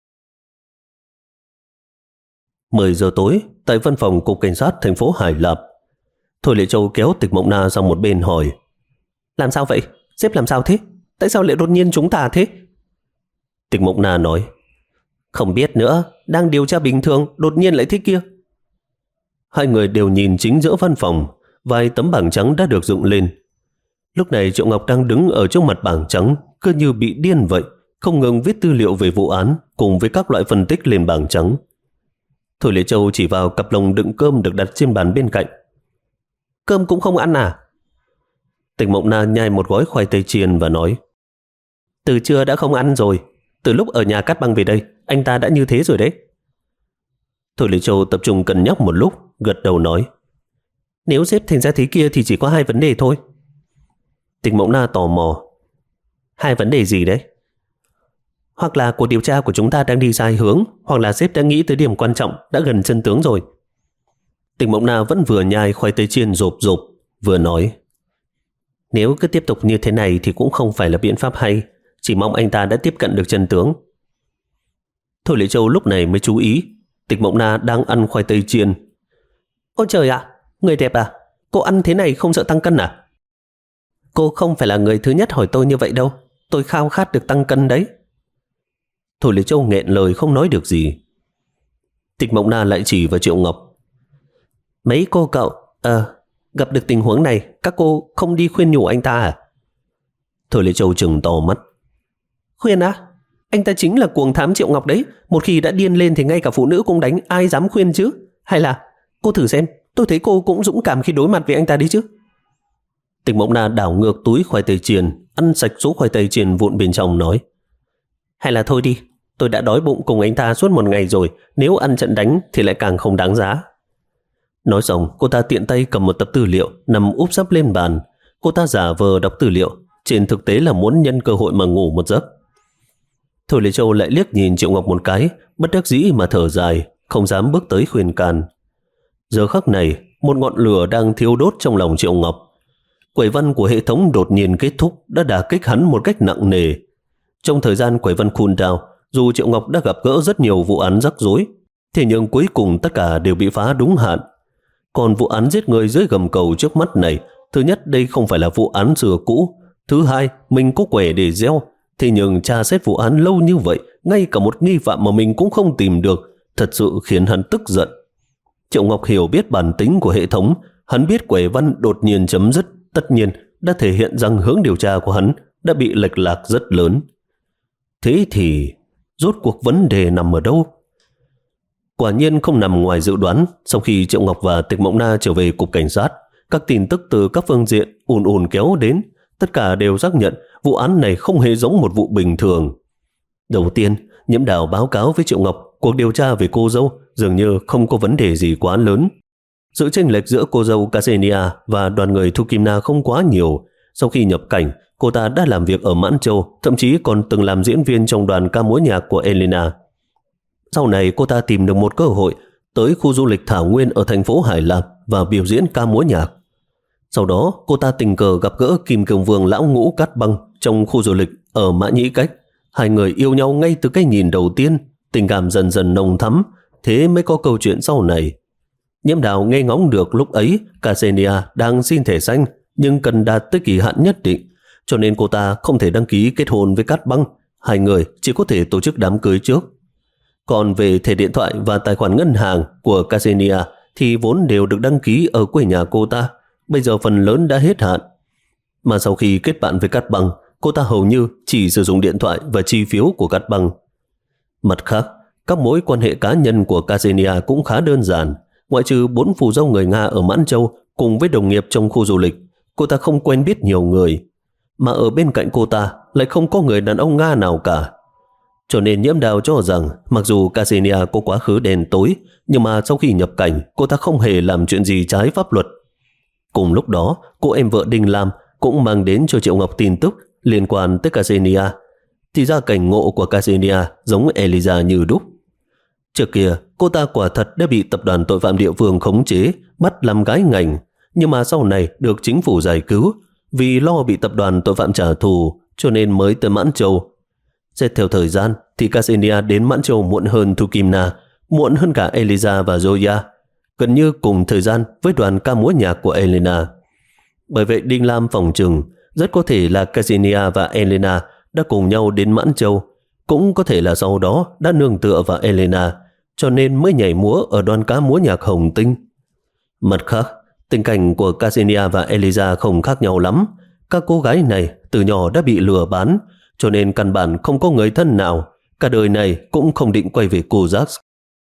mười giờ tối, tại văn phòng Cục Cảnh sát thành phố Hải Lạp, Thôi Lệ Châu kéo Tịch Mộng Na sang một bên hỏi. Làm sao vậy? Sếp làm sao thế? Tại sao lại đột nhiên chúng ta thế? Tịch Mộng Na nói. Không biết nữa, đang điều tra bình thường, đột nhiên lại thế kia. Hai người đều nhìn chính giữa văn phòng, vài tấm bảng trắng đã được dựng lên. Lúc này Triệu Ngọc đang đứng ở trước mặt bảng trắng, cứ như bị điên vậy, không ngừng viết tư liệu về vụ án cùng với các loại phân tích lên bảng trắng. Thôi Lệ Châu chỉ vào cặp lồng đựng cơm được đặt trên bàn bên cạnh. Cơm cũng không ăn à? Tịch Mộng Na nhai một gói khoai tây chiên và nói. Từ trưa đã không ăn rồi. Từ lúc ở nhà Cát Băng về đây, anh ta đã như thế rồi đấy. Thôi Lệ Châu tập trung cân nhắc một lúc, gật đầu nói. Nếu xếp thành ra thế kia thì chỉ có hai vấn đề thôi. Tịch Mộng Na tò mò. Hai vấn đề gì đấy? Hoặc là cuộc điều tra của chúng ta đang đi sai hướng, hoặc là sếp đã nghĩ tới điểm quan trọng, đã gần chân tướng rồi. Tịch Mộng Na vẫn vừa nhai khoai tây chiên rộp rộp, vừa nói. Nếu cứ tiếp tục như thế này thì cũng không phải là biện pháp hay, chỉ mong anh ta đã tiếp cận được chân tướng. Thôi Lệ Châu lúc này mới chú ý, Tịch Mộng Na đang ăn khoai tây chiên. Ôi trời ạ, người đẹp à, cô ăn thế này không sợ tăng cân à? Cô không phải là người thứ nhất hỏi tôi như vậy đâu, tôi khao khát được tăng cân đấy. Thôi Lệ Châu nghẹn lời không nói được gì. Tịch Mộng Na lại chỉ vào Triệu Ngọc. Mấy cô cậu, ờ, gặp được tình huống này, các cô không đi khuyên nhủ anh ta à? Thôi Lệ Châu trừng to mắt. Khuyên á? Anh ta chính là cuồng thám Triệu Ngọc đấy. Một khi đã điên lên thì ngay cả phụ nữ cũng đánh, ai dám khuyên chứ? Hay là cô thử xem, tôi thấy cô cũng dũng cảm khi đối mặt với anh ta đấy chứ. Tịch Mộng Na đảo ngược túi khoai tây chiên, ăn sạch số khoai tây chiên vụn bên trong, nói: Hay là thôi đi, tôi đã đói bụng cùng anh ta suốt một ngày rồi, nếu ăn trận đánh thì lại càng không đáng giá. Nói xong, cô ta tiện tay cầm một tập tư liệu nằm úp sấp lên bàn. Cô ta giả vờ đọc tư liệu, trên thực tế là muốn nhân cơ hội mà ngủ một giấc. Thôi Lê Châu lại liếc nhìn Triệu Ngọc một cái, bất đắc dĩ mà thở dài, không dám bước tới khuyên can. Giờ khắc này, một ngọn lửa đang thiêu đốt trong lòng Triệu Ngọc. Quẩy văn của hệ thống đột nhiên kết thúc đã đả kích hắn một cách nặng nề. Trong thời gian quẩy văn cool down, dù Triệu Ngọc đã gặp gỡ rất nhiều vụ án rắc rối, thế nhưng cuối cùng tất cả đều bị phá đúng hạn. Còn vụ án giết người dưới gầm cầu trước mắt này, thứ nhất đây không phải là vụ án xưa cũ, thứ hai mình có quẻ để gieo, thế nhưng tra xét vụ án lâu như vậy, ngay cả một nghi phạm mà mình cũng không tìm được, thật sự khiến hắn tức giận. Triệu Ngọc hiểu biết bản tính của hệ thống, hắn biết quẻ văn đột nhiên chấm dứt, tất nhiên đã thể hiện rằng hướng điều tra của hắn đã bị lệch lạc rất lớn. Thế thì rốt cuộc vấn đề nằm ở đâu? Quả nhiên không nằm ngoài dự đoán. Sau khi Triệu Ngọc và Tịch Mộng Na trở về cục cảnh sát, các tin tức từ các phương diện ùn ùn kéo đến, tất cả đều xác nhận vụ án này không hề giống một vụ bình thường. Đầu tiên, Nhiễm Đào báo cáo với Triệu Ngọc cuộc điều tra về cô dâu dường như không có vấn đề gì quá lớn. Sự chênh lệch giữa cô dâu Ksenia và đoàn người Thu Kim Na không quá nhiều. Sau khi nhập cảnh, cô ta đã làm việc ở Mãn Châu, thậm chí còn từng làm diễn viên trong đoàn ca múa nhạc của Elena. Sau này cô ta tìm được một cơ hội tới khu du lịch Thảo Nguyên ở thành phố Hải Lạc và biểu diễn ca múa nhạc. Sau đó cô ta tình cờ gặp gỡ Kim Cương Vương Lão Ngũ Cát Băng trong khu du lịch ở Mã Nhĩ Cách. Hai người yêu nhau ngay từ cái nhìn đầu tiên, tình cảm dần dần nồng thắm, thế mới có câu chuyện sau này. Nhiễm Đào nghe ngóng được lúc ấy Ksenia đang xin thẻ xanh nhưng cần đạt tới kỳ hạn nhất định, cho nên cô ta không thể đăng ký kết hôn với Cát Băng. Hai người chỉ có thể tổ chức đám cưới trước. Còn về thẻ điện thoại và tài khoản ngân hàng của Ksenia thì vốn đều được đăng ký ở quê nhà cô ta, bây giờ phần lớn đã hết hạn. Mà sau khi kết bạn với Cát Băng, cô ta hầu như chỉ sử dụng điện thoại và chi phiếu của Cát Băng. Mặt khác, các mối quan hệ cá nhân của Ksenia cũng khá đơn giản. Ngoại trừ bốn phù dâu người Nga ở Mãn Châu cùng với đồng nghiệp trong khu du lịch, cô ta không quen biết nhiều người. Mà ở bên cạnh cô ta lại không có người đàn ông Nga nào cả. Cho nên Nhiễm Đào cho rằng mặc dù Ksenia có quá khứ đen tối, nhưng mà sau khi nhập cảnh, cô ta không hề làm chuyện gì trái pháp luật. Cùng lúc đó, cô em vợ Đinh Lam cũng mang đến cho Triệu Ngọc tin tức liên quan tới Ksenia. Thì ra cảnh ngộ của Ksenia giống Eliza như đúc. Trước kia, cô ta quả thật đã bị tập đoàn tội phạm địa phương khống chế, bắt làm gái ngành, nhưng mà sau này được chính phủ giải cứu. Vì lo bị tập đoàn tội phạm trả thù, cho nên mới tới Mãn Châu. Xét theo thời gian, thì Ksenia đến Mãn Châu muộn hơn Thu Kim Na, muộn hơn cả Eliza và Zoya, gần như cùng thời gian với đoàn ca múa nhạc của Elena. Bởi vậy Đinh Lam phỏng chừng rất có thể là Ksenia và Elena đã cùng nhau đến Mãn Châu, cũng có thể là sau đó đã nương tựa vào Elena, cho nên mới nhảy múa ở đoàn ca múa nhạc Hồng Tinh. Mặt khác, tình cảnh của Ksenia và Eliza không khác nhau lắm. Các cô gái này từ nhỏ đã bị lừa bán, cho nên căn bản không có người thân nào, cả đời này cũng không định quay về Kozak.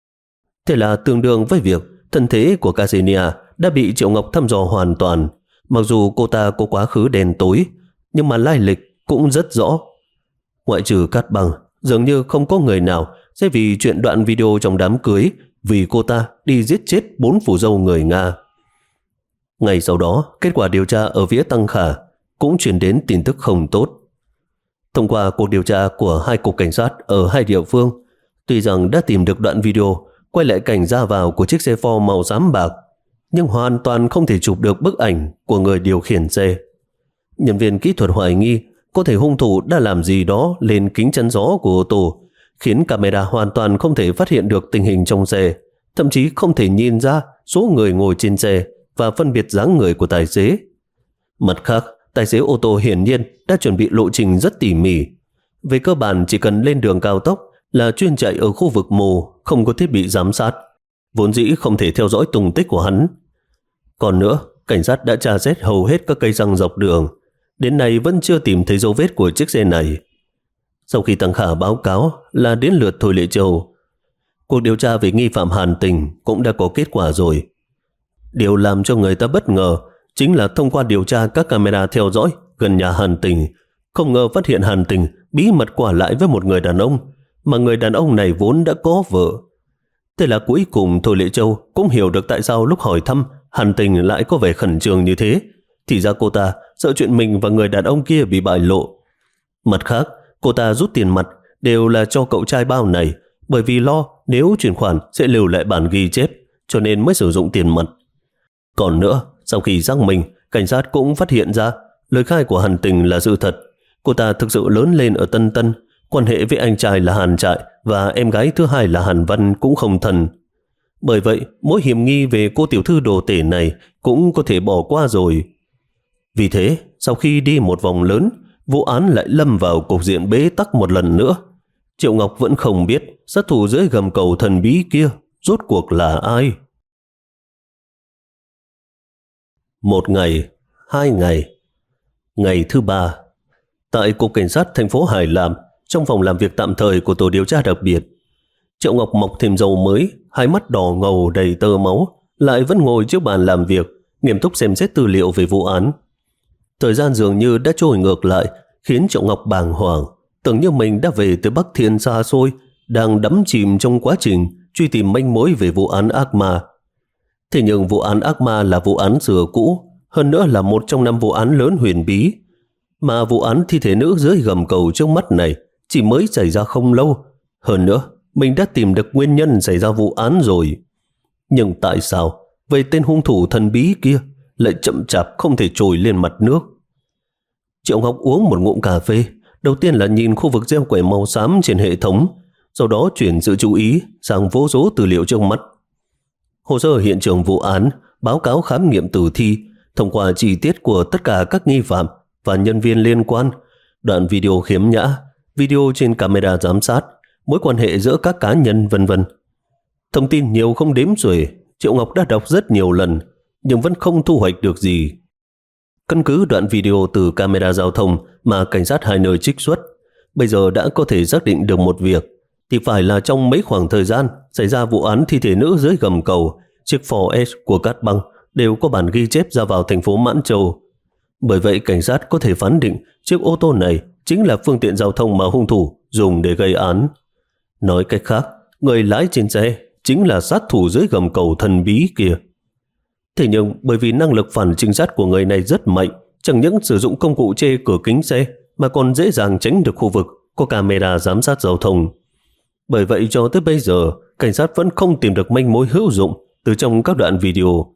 Thế là tương đương với việc thân thế của Ksenia đã bị Triệu Ngọc thăm dò hoàn toàn. Mặc dù cô ta có quá khứ đen tối, nhưng mà lai lịch cũng rất rõ. Ngoại trừ Cát Băng, dường như không có người nào sẽ vì chuyện đoạn video trong đám cưới vì cô ta đi giết chết bốn phù dâu người Nga. Ngày sau đó, kết quả điều tra ở phía Tăng Khả cũng truyền đến tin tức không tốt. Thông qua cuộc điều tra của hai cục cảnh sát ở hai địa phương, tuy rằng đã tìm được đoạn video quay lại cảnh ra vào của chiếc xe Ford màu xám bạc, nhưng hoàn toàn không thể chụp được bức ảnh của người điều khiển xe. Nhân viên kỹ thuật hoài nghi có thể hung thủ đã làm gì đó lên kính chắn gió của ô tô, khiến camera hoàn toàn không thể phát hiện được tình hình trong xe, thậm chí không thể nhìn ra số người ngồi trên xe và phân biệt dáng người của tài xế. Mặt khác, tài xế ô tô hiển nhiên đã chuẩn bị lộ trình rất tỉ mỉ. Về cơ bản chỉ cần lên đường cao tốc là chuyên chạy ở khu vực mù, không có thiết bị giám sát, vốn dĩ không thể theo dõi tung tích của hắn. Còn nữa, cảnh sát đã tra xét hầu hết các cây xăng dọc đường. đến nay vẫn chưa tìm thấy dấu vết của chiếc xe này. Sau khi Tăng Khả báo cáo là đến lượt Thôi Lệ Châu. Cuộc điều tra về nghi phạm Hàn Tình cũng đã có kết quả rồi. Điều làm cho người ta bất ngờ chính là thông qua điều tra các camera theo dõi gần nhà Hàn Tình, không ngờ phát hiện Hàn Tình bí mật qua lại với một người đàn ông, mà người đàn ông này vốn đã có vợ. Thế là cuối cùng Thôi Lệ Châu cũng hiểu được tại sao lúc hỏi thăm Hàn Tình lại có vẻ khẩn trương như thế. Thì ra cô ta sợ chuyện mình và người đàn ông kia bị bại lộ. Mặt khác, cô ta rút tiền mặt đều là cho cậu trai bao này, bởi vì lo nếu chuyển khoản sẽ lưu lại bản ghi chép, cho nên mới sử dụng tiền mặt. Còn nữa, sau khi xác minh, cảnh sát cũng phát hiện ra lời khai của Hàn Tình là sự thật. Cô ta thực sự lớn lên ở Tân Tân, quan hệ với anh trai là Hàn Trại và em gái thứ hai là Hàn Văn cũng không thân. Bởi vậy, mỗi hiểm nghi về cô tiểu thư đồ tể này cũng có thể bỏ qua rồi. Vì thế, sau khi đi một vòng lớn, vụ án lại lâm vào cục diện bế tắc một lần nữa. Triệu Ngọc vẫn không biết sát thủ dưới gầm cầu thần bí kia rốt cuộc là ai. Một ngày, hai ngày. Ngày thứ ba, tại Cục Cảnh sát thành phố Hải Lam, trong phòng làm việc tạm thời của tổ điều tra đặc biệt, Triệu Ngọc mọc thêm râu mới, hai mắt đỏ ngầu đầy tơ máu, lại vẫn ngồi trước bàn làm việc, nghiêm túc xem xét tư liệu về vụ án. Thời gian dường như đã trôi ngược lại, khiến Triệu Ngọc bàng hoàng, tưởng như mình đã về tới Bắc Thiên xa xôi, đang đắm chìm trong quá trình truy tìm manh mối về vụ án ác ma. Thế nhưng vụ án ác ma là vụ án xưa cũ, hơn nữa là một trong năm vụ án lớn huyền bí, mà vụ án thi thể nữ dưới gầm cầu trước mắt này chỉ mới xảy ra không lâu. Hơn nữa, mình đã tìm được nguyên nhân xảy ra vụ án rồi. Nhưng tại sao vậy tên hung thủ thần bí kia lại chậm chạp không thể trồi lên mặt nước? Triệu Ngọc uống một ngụm cà phê, đầu tiên là nhìn khu vực gieo quẻ màu xám trên hệ thống, sau đó chuyển sự chú ý sang vô số tư liệu trước mắt. Hồ sơ hiện trường vụ án, báo cáo khám nghiệm tử thi, thông qua chi tiết của tất cả các nghi phạm và nhân viên liên quan, đoạn video khiếm nhã, video trên camera giám sát, mối quan hệ giữa các cá nhân vân vân. Thông tin nhiều không đếm xuể, Triệu Ngọc đã đọc rất nhiều lần, nhưng vẫn không thu hoạch được gì. Căn cứ đoạn video từ camera giao thông mà cảnh sát hai nơi trích xuất, bây giờ đã có thể xác định được một việc, thì phải là trong mấy khoảng thời gian xảy ra vụ án thi thể nữ dưới gầm cầu, chiếc Ford S của Cát Băng đều có bản ghi chép ra vào thành phố Mãn Châu. Bởi vậy cảnh sát có thể phán định chiếc ô tô này chính là phương tiện giao thông mà hung thủ dùng để gây án. Nói cách khác, người lái trên xe chính là sát thủ dưới gầm cầu thần bí kia. Thế nhưng bởi vì năng lực phản trinh sát của người này rất mạnh, chẳng những sử dụng công cụ chê cửa kính xe mà còn dễ dàng tránh được khu vực có camera giám sát giao thông. Bởi vậy cho tới bây giờ, cảnh sát vẫn không tìm được manh mối hữu dụng từ trong các đoạn video.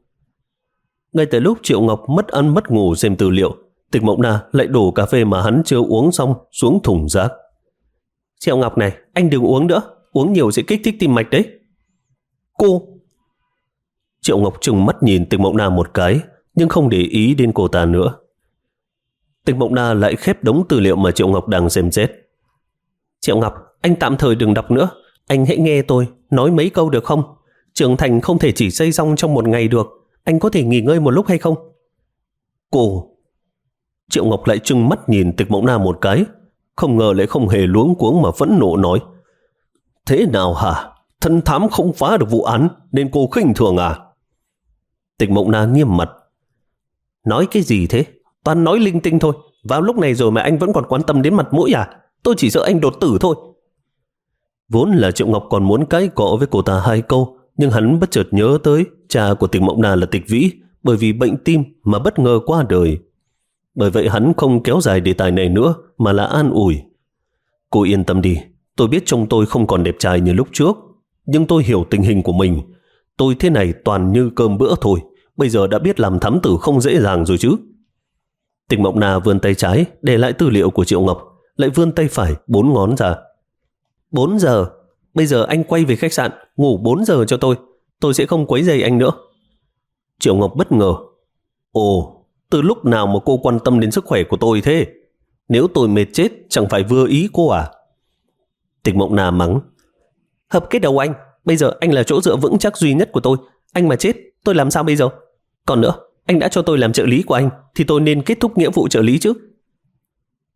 Ngay tại lúc Triệu Ngọc mất ăn mất ngủ xem tư liệu, Tịch Mộng Na lại đổ cà phê mà hắn chưa uống xong xuống thùng rác. Triệu Ngọc này, anh đừng uống nữa, uống nhiều sẽ kích thích tim mạch đấy. Cô! Triệu Ngọc trừng mắt nhìn Tịch Mộng Na một cái, nhưng không để ý đến cô ta nữa. Tịch Mộng Na lại khép đống tư liệu mà Triệu Ngọc đang xem xét. Triệu Ngọc, anh tạm thời đừng đọc nữa, anh hãy nghe tôi nói mấy câu được không? Trưởng thành không thể chỉ xây xong trong một ngày được, anh có thể nghỉ ngơi một lúc hay không? Cô! Triệu Ngọc lại trừng mắt nhìn Tịch Mộng Na một cái, không ngờ lại không hề luống cuống mà phẫn nộ nói. Thế nào hả? Thân thám không phá được vụ án nên cô khinh thường à? Tịch Mộng Na nghiêm mặt. Nói cái gì thế? Toàn nói linh tinh thôi. Vào lúc này rồi mà anh vẫn còn quan tâm đến mặt mũi à? Tôi chỉ sợ anh đột tử thôi. Vốn là Triệu Ngọc còn muốn cãi cọ với cô ta hai câu, nhưng hắn bất chợt nhớ tới cha của Tịch Mộng Na là Tịch Vĩ bởi vì bệnh tim mà bất ngờ qua đời. Bởi vậy hắn không kéo dài đề tài này nữa mà là an ủi. Cô yên tâm đi, tôi biết trông tôi không còn đẹp trai như lúc trước, nhưng tôi hiểu tình hình của mình. Tôi thế này toàn như cơm bữa thôi, bây giờ đã biết làm thám tử không dễ dàng rồi chứ. Tịch Mộng Na vươn tay trái để lại tư liệu của Triệu Ngọc, lại vươn tay phải bốn ngón ra. Bốn giờ, bây giờ anh quay về khách sạn, ngủ bốn giờ cho tôi, tôi sẽ không quấy rầy anh nữa. Triệu Ngọc bất ngờ. Ồ, từ lúc nào mà cô quan tâm đến sức khỏe của tôi thế? Nếu tôi mệt chết chẳng phải vừa ý cô à? Tịch Mộng Na mắng. Hợp cái đầu anh, bây giờ anh là chỗ dựa vững chắc duy nhất của tôi, anh mà chết tôi làm sao bây giờ? Còn nữa, anh đã cho tôi làm trợ lý của anh thì tôi nên kết thúc nghĩa vụ trợ lý chứ,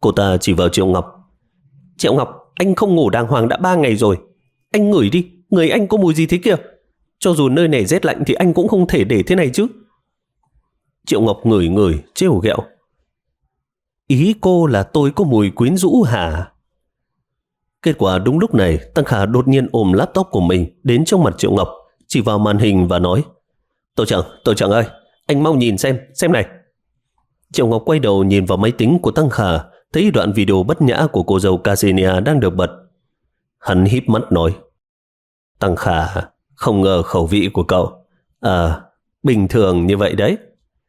Cô ta chỉ vào Triệu Ngọc. Triệu Ngọc, anh không ngủ đàng hoàng đã ba ngày rồi. Anh ngửi đi, người anh có mùi gì thế kia? Cho dù nơi này rét lạnh thì anh cũng không thể để thế này chứ. Triệu Ngọc ngửi ngửi, trêu ghẹo. Ý cô là tôi có mùi quyến rũ hả? Kết quả đúng lúc này, Tăng Khả đột nhiên ôm laptop của mình đến trong mặt Triệu Ngọc, chỉ vào màn hình và nói: Tổ trưởng, tổ trưởng ơi, anh mau nhìn xem, xem này. Triệu Ngọc quay đầu nhìn vào máy tính của Tăng Khả, thấy đoạn video bất nhã của cô dâu Ksenia đang được bật. Hắn híp mắt nói: Tăng Khả, không ngờ khẩu vị của cậu À, bình thường như vậy đấy.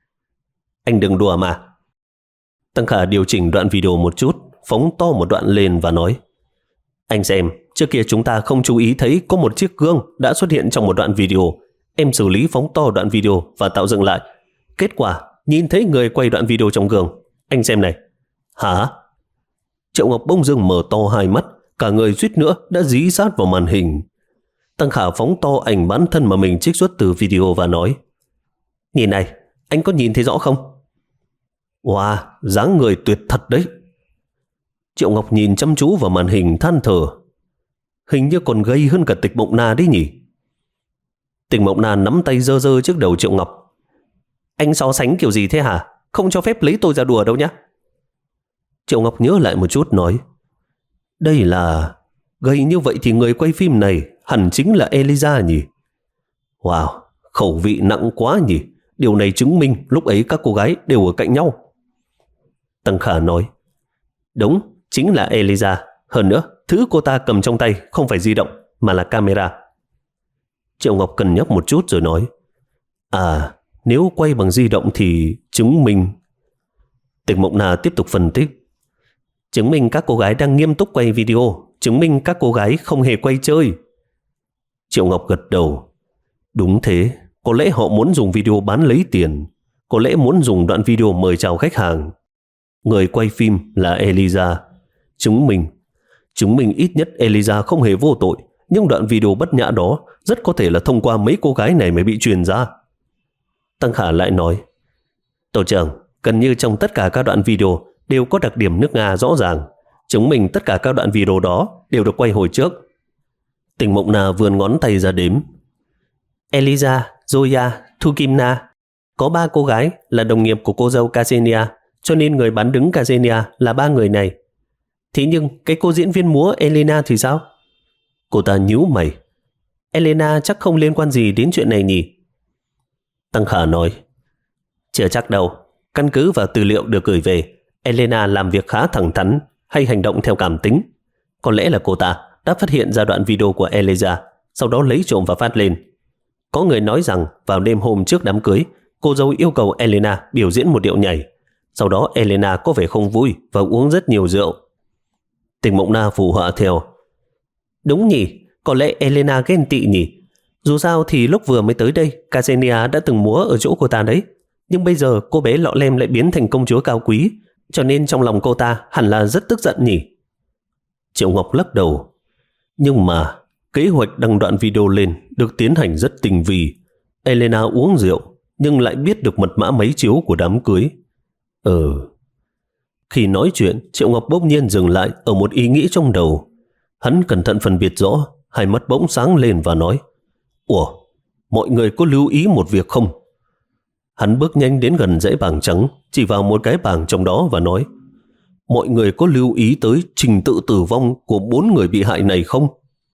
Anh đừng đùa mà. Tăng Khả điều chỉnh đoạn video một chút, phóng to một đoạn lên và nói: Anh xem, trước kia chúng ta không chú ý thấy có một chiếc gương đã xuất hiện trong một đoạn video. Em xử lý phóng to đoạn video và tạo dựng lại. Kết quả, nhìn thấy người quay đoạn video trong gương. Anh xem này. Hả? Triệu Ngọc bỗng dưng mở to hai mắt, cả người suýt nữa đã dí sát vào màn hình. Tăng Khả phóng to ảnh bản thân mà mình trích xuất từ video và nói: Nhìn này, anh có nhìn thấy rõ không? Wow, dáng người tuyệt thật đấy. Triệu Ngọc nhìn chăm chú vào màn hình than thở. Hình như còn gay hơn cả Tịch Mộng Na đấy nhỉ? Tịch Mộng Na nắm tay dơ dơ trước đầu Triệu Ngọc. Anh so sánh kiểu gì thế hả? Không cho phép lấy tôi ra đùa đâu nhá. Triệu Ngọc nhớ lại một chút nói: Đây là... Gay như vậy thì người quay phim này hẳn chính là Eliza nhỉ? Wow, khẩu vị nặng quá nhỉ. Điều này chứng minh lúc ấy các cô gái đều ở cạnh nhau. Tăng Khả nói: Đúng, chính là Eliza. Hơn nữa, thứ cô ta cầm trong tay không phải di động mà là camera. Triệu Ngọc cân nhắc một chút rồi nói: À, nếu quay bằng di động thì chứng minh... Tịch Mộng Na tiếp tục phân tích: Chứng minh các cô gái đang nghiêm túc quay video, chứng minh các cô gái không hề quay chơi. Triệu Ngọc gật đầu. Đúng thế, có lẽ họ muốn dùng video bán lấy tiền, có lẽ muốn dùng đoạn video mời chào khách hàng. Người quay phim là Eliza. Chứng minh Chứng minh ít nhất Eliza không hề vô tội, nhưng đoạn video bất nhã đó rất có thể là thông qua mấy cô gái này mới bị truyền ra. Tăng Khả lại nói: Tổ trưởng, gần như trong tất cả các đoạn video đều có đặc điểm nước Nga rõ ràng, chứng minh tất cả các đoạn video đó đều được quay hồi trước. Tịch Mộng Na vươn ngón tay ra đếm: Eliza, Zoya, Thu Kim Na. Có ba cô gái là đồng nghiệp của cô dâu Ksenia, cho nên người bán đứng Ksenia là ba người này. Thế nhưng cái cô diễn viên múa Elena thì sao? Cô ta nhíu mày. Elena chắc không liên quan gì đến chuyện này nhỉ? Tăng Khả nói: Chưa chắc đâu. Căn cứ vào tư liệu được gửi về, Elena làm việc khá thẳng thắn hay hành động theo cảm tính. Có lẽ là cô ta đã phát hiện ra đoạn video của Eliza, sau đó lấy trộm và phát lên. Có người nói rằng vào đêm hôm trước đám cưới, cô dâu yêu cầu Elena biểu diễn một điệu nhảy. Sau đó Elena có vẻ không vui và uống rất nhiều rượu. Tịch Mộng Na phụ họa theo: Đúng nhỉ, có lẽ Elena ghen tị nhỉ. Dù sao thì lúc vừa mới tới đây, Ksenia đã từng múa ở chỗ cô ta đấy. Nhưng bây giờ cô bé lọ lem lại biến thành công chúa cao quý, cho nên trong lòng cô ta hẳn là rất tức giận nhỉ. Triệu Ngọc lắc đầu. Nhưng mà kế hoạch đăng đoạn video lên được tiến hành rất tinh vi. Elena uống rượu nhưng lại biết được mật mã máy chiếu của đám cưới. Ừ. Khi nói chuyện, Triệu Ngọc bỗng nhiên dừng lại ở một ý nghĩ trong đầu. Hắn cẩn thận phân biệt rõ, hai mắt bỗng sáng lên và nói: Ủa, mọi người có lưu ý một việc không? Hắn bước nhanh đến gần dãy bảng trắng, chỉ vào một cái bảng trong đó và nói: Mọi người có lưu ý tới trình tự tử vong của bốn người bị hại này không?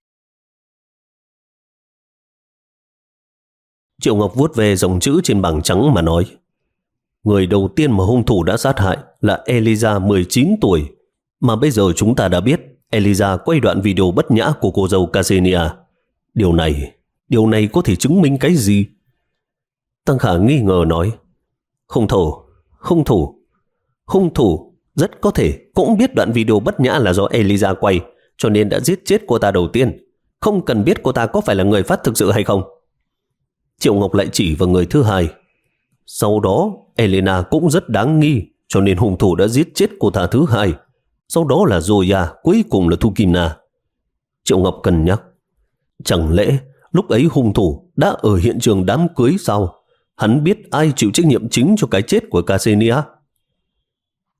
Triệu Ngọc vuốt về dòng chữ trên bảng trắng mà nói: Người đầu tiên mà hung thủ đã sát hại là Eliza mười chín tuổi. Mà bây giờ chúng ta đã biết Eliza quay đoạn video bất nhã của cô dâu Ksenia. Điều này, điều này có thể chứng minh cái gì? Tăng Khả nghi ngờ nói: Hung thủ, hung thủ, hung thủ rất có thể cũng biết đoạn video bất nhã là do Eliza quay, cho nên đã giết chết cô ta đầu tiên, không cần biết cô ta có phải là người phát thực sự hay không. Triệu Ngọc lại chỉ vào người thứ hai. Sau đó Elena cũng rất đáng nghi, cho nên hung thủ đã giết chết cô ta thứ hai. Sau đó là Zoya, cuối cùng là Thu Kim Na. Triệu Ngọc cân nhắc. Chẳng lẽ lúc ấy hung thủ đã ở hiện trường đám cưới sao? Hắn biết ai chịu trách nhiệm chính cho cái chết của Ksenia?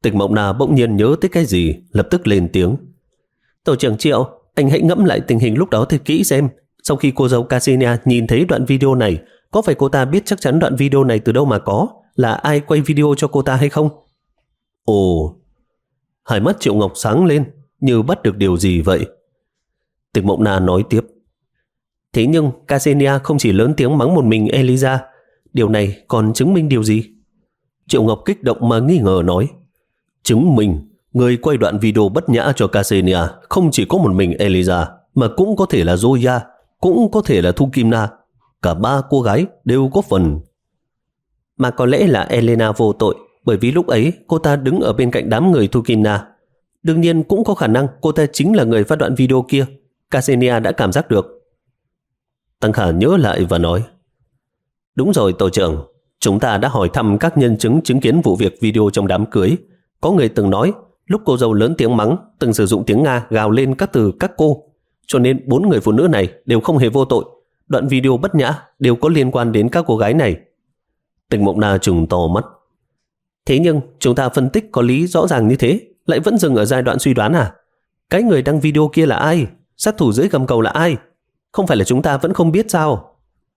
Tịch Mộng Na bỗng nhiên nhớ tới cái gì, lập tức lên tiếng. Tổ trưởng Triệu, anh hãy ngẫm lại tình hình lúc đó thật kỹ xem. Sau khi cô dâu Ksenia nhìn thấy đoạn video này, có phải cô ta biết chắc chắn đoạn video này từ đâu mà có, là ai quay video cho cô ta hay không? Ồ, hai mắt Triệu Ngọc sáng lên, như bắt được điều gì vậy. Tịch Mộng Na nói tiếp. Thế nhưng Ksenia không chỉ lớn tiếng mắng một mình Eliza, điều này còn chứng minh điều gì? Triệu Ngọc kích động mà nghi ngờ nói. Chứng minh người quay đoạn video bất nhã cho Ksenia không chỉ có một mình Eliza, mà cũng có thể là Zoya, cũng có thể là Thu Kim Na. Cả ba cô gái đều có phần. Mà có lẽ là Elena vô tội, bởi vì lúc ấy cô ta đứng ở bên cạnh đám người Thu Kim Na. Đương nhiên cũng có khả năng cô ta chính là người phát đoạn video kia. Ksenia đã cảm giác được. Tăng Khả nhớ lại và nói. Đúng rồi tổ trưởng, chúng ta đã hỏi thăm các nhân chứng chứng kiến vụ việc video trong đám cưới. Có người từng nói lúc cô dâu lớn tiếng mắng, từng sử dụng tiếng Nga gào lên các từ các cô, cho nên bốn người phụ nữ này đều không hề vô tội. Đoạn video bất nhã đều có liên quan đến các cô gái này. Tịch Mộng Na trừng to mắt. Thế nhưng chúng ta phân tích có lý rõ ràng như thế, lại vẫn dừng ở giai đoạn suy đoán à? Cái người đăng video kia là ai? Sát thủ dưới gầm cầu là ai? Không phải là chúng ta vẫn không biết sao?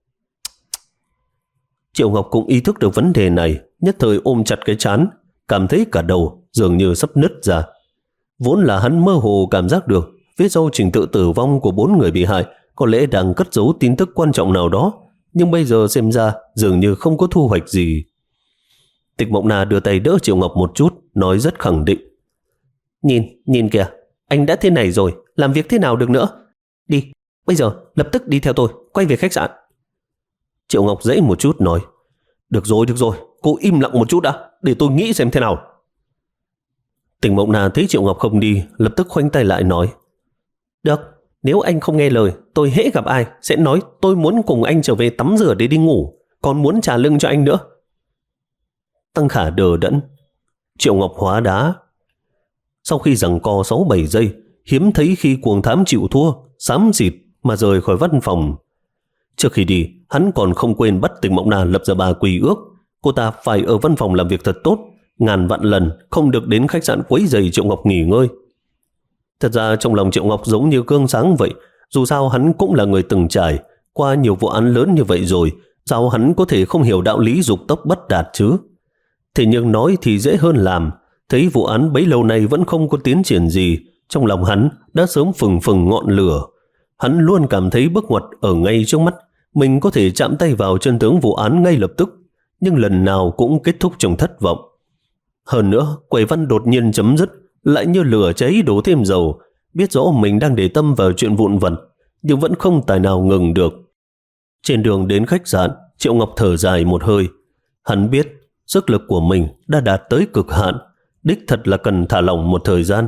Triệu Ngọc cũng ý thức được vấn đề này, nhất thời ôm chặt cái trán, cảm thấy cả đầu dường như sắp nứt ra. Vốn là hắn mơ hồ cảm giác được phía sau trình tự tử vong của bốn người bị hại có lẽ đang cất giấu tin tức quan trọng nào đó, nhưng bây giờ xem ra dường như không có thu hoạch gì. Tịch Mộng Na đưa tay đỡ Triệu Ngọc một chút, nói rất khẳng định. Nhìn, nhìn kìa, anh đã thế này rồi, làm việc thế nào được nữa? Đi, bây giờ lập tức đi theo tôi, quay về khách sạn. Triệu Ngọc dãy một chút nói. Được rồi, được rồi, cô im lặng một chút đã, để tôi nghĩ xem thế nào. Tịch Mộng Na thấy Triệu Ngọc không đi, lập tức khoanh tay lại nói. Được, nếu anh không nghe lời, tôi hễ gặp ai sẽ nói tôi muốn cùng anh trở về tắm rửa để đi ngủ, còn muốn trả lưng cho anh nữa. Tăng Khả đờ đẫn. Triệu Ngọc hóa đá. Sau khi giằng co sáu bảy giây, hiếm thấy khi cuồng thám chịu thua, xám xịt mà rời khỏi văn phòng. Trước khi đi, hắn còn không quên bắt Tịch Mộng Na lập ra ba quy ước. Cô ta phải ở văn phòng làm việc thật tốt, ngàn vạn lần không được đến khách sạn quấy rầy Triệu Ngọc nghỉ ngơi. Thật ra trong lòng Triệu Ngọc giống như gương sáng vậy, dù sao hắn cũng là người từng trải qua nhiều vụ án lớn như vậy rồi, sao hắn có thể không hiểu đạo lý dục tốc bất đạt chứ? Thế nhưng nói thì dễ hơn làm, thấy vụ án bấy lâu nay vẫn không có tiến triển gì, trong lòng hắn đã sớm phừng phừng ngọn lửa. Hắn luôn cảm thấy bước ngoặt ở ngay trước mắt, mình có thể chạm tay vào chân tướng vụ án ngay lập tức, nhưng lần nào cũng kết thúc trong thất vọng. Hơn nữa, quầy văn đột nhiên chấm dứt, lại như lửa cháy đổ thêm dầu, biết rõ mình đang để tâm vào chuyện vụn vặt, nhưng vẫn không tài nào ngừng được. Trên đường đến khách sạn, Triệu Ngọc thở dài một hơi. Hắn biết sức lực của mình đã đạt tới cực hạn, đích thật là cần thả lỏng một thời gian.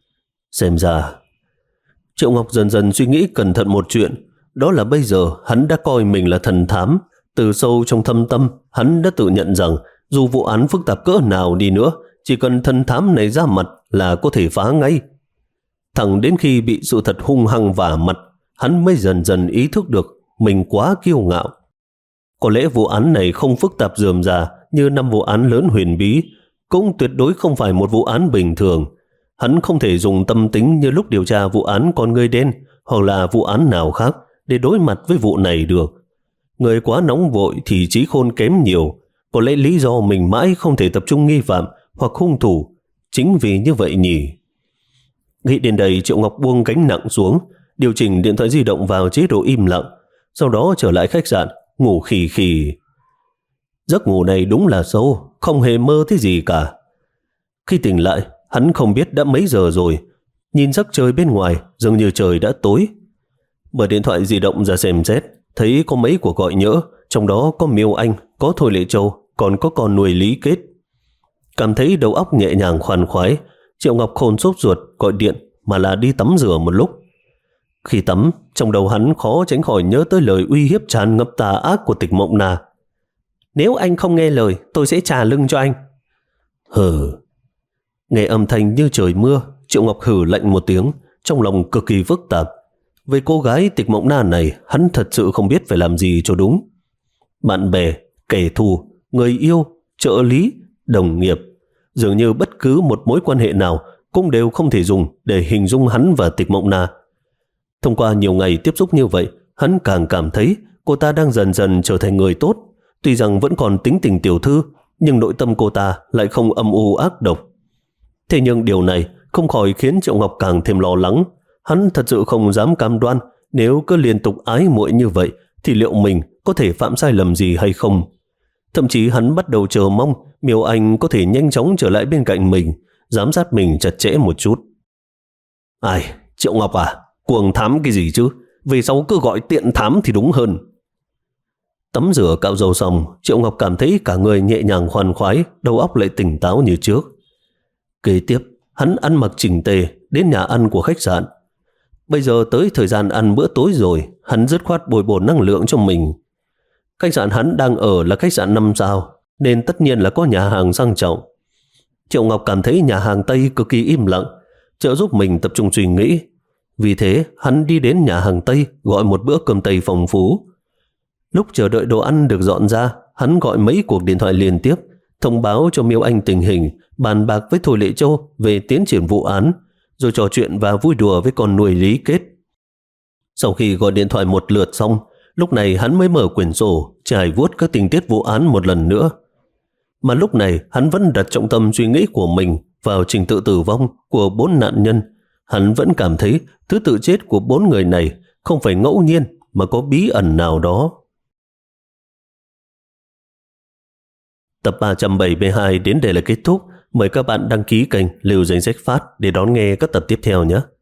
Xem ra, Triệu Ngọc dần dần suy nghĩ cẩn thận một chuyện, đó là bây giờ hắn đã coi mình là thần thám. Từ sâu trong thâm tâm, hắn đã tự nhận rằng dù vụ án phức tạp cỡ nào đi nữa, chỉ cần thần thám này ra mặt là có thể phá ngay. Thẳng đến khi bị sự thật hung hăng vả mặt, hắn mới dần dần ý thức được mình quá kiêu ngạo. Có lẽ vụ án này không phức tạp rườm rà như năm vụ án lớn huyền bí, cũng tuyệt đối không phải một vụ án bình thường. Hắn không thể dùng tâm tính như lúc điều tra vụ án con người đen hoặc là vụ án nào khác để đối mặt với vụ này được. Người quá nóng vội thì trí khôn kém nhiều. Có lẽ lý do mình mãi không thể tập trung nghi phạm hoặc hung thủ chính vì như vậy nhỉ. Nghĩ đến đây, Triệu Ngọc buông gánh nặng xuống, điều chỉnh điện thoại di động vào chế độ im lặng, sau đó trở lại khách sạn, ngủ khì khì. Giấc ngủ này đúng là sâu, không hề mơ thấy gì cả. Khi tỉnh lại, hắn không biết đã mấy giờ rồi. Nhìn sắc trời bên ngoài, dường như trời đã tối. Mở điện thoại di động ra xem xét, thấy có mấy cuộc gọi nhỡ, trong đó có Miêu Anh, có Thôi Lệ Châu, còn có con nuôi Lý Kết. Cảm thấy đầu óc nhẹ nhàng khoan khoái, Triệu Ngọc khôn sốt ruột gọi điện mà là đi tắm rửa một lúc. Khi tắm, trong đầu hắn khó tránh khỏi nhớ tới lời uy hiếp tràn ngập tà ác của Tịch Mộng Na. Nếu anh không nghe lời, tôi sẽ trả lưng cho anh. Hừ. Nghe âm thanh như trời mưa, Triệu Ngọc hừ lạnh một tiếng, trong lòng cực kỳ phức tạp. Về cô gái Tịch Mộng Na này, hắn thật sự không biết phải làm gì cho đúng. Bạn bè, kẻ thù, người yêu, trợ lý, đồng nghiệp, dường như bất cứ một mối quan hệ nào cũng đều không thể dùng để hình dung hắn và Tịch Mộng Na. Thông qua nhiều ngày tiếp xúc như vậy, hắn càng cảm thấy cô ta đang dần dần trở thành người tốt. Tuy rằng vẫn còn tính tình tiểu thư, nhưng nội tâm cô ta lại không âm u ác độc. Thế nhưng điều này không khỏi khiến Triệu Ngọc càng thêm lo lắng. Hắn thật sự không dám cam đoan nếu cứ liên tục ái muội như vậy thì liệu mình có thể phạm sai lầm gì hay không. Thậm chí hắn bắt đầu chờ mong Miêu Anh có thể nhanh chóng trở lại bên cạnh mình, giám sát mình chặt chẽ một chút. Ai, Triệu Ngọc à, cuồng thám cái gì chứ? Về sau cứ gọi tiện thám thì đúng hơn. Tắm rửa cạo râu xong, Triệu Ngọc cảm thấy cả người nhẹ nhàng khoan khoái, đầu óc lại tỉnh táo như trước. Kế tiếp, hắn ăn mặc chỉnh tề đến nhà ăn của khách sạn. Bây giờ tới thời gian ăn bữa tối rồi, hắn dứt khoát bồi bổ năng lượng cho mình. Khách sạn hắn đang ở là khách sạn năm sao, nên tất nhiên là có nhà hàng sang trọng. Triệu Ngọc cảm thấy nhà hàng Tây cực kỳ im lặng, trợ giúp mình tập trung suy nghĩ. Vì thế, hắn đi đến nhà hàng Tây gọi một bữa cơm Tây phong phú. Lúc chờ đợi đồ ăn được dọn ra, hắn gọi mấy cuộc điện thoại liên tiếp, thông báo cho Miêu Anh tình hình, bàn bạc với Thôi Lệ Châu về tiến triển vụ án, rồi trò chuyện và vui đùa với con nuôi Lý Kết. Sau khi gọi điện thoại một lượt xong, lúc này hắn mới mở quyển sổ, trải vuốt các tình tiết vụ án một lần nữa. Mà lúc này hắn vẫn đặt trọng tâm suy nghĩ của mình vào trình tự tử vong của bốn nạn nhân. Hắn vẫn cảm thấy thứ tự chết của bốn người này không phải ngẫu nhiên mà có bí ẩn nào đó. Tập ba trăm bảy mươi hai đến đây là kết thúc. Mời các bạn đăng ký kênh Lưu Danh Sách Phát để đón nghe các tập tiếp theo nhé.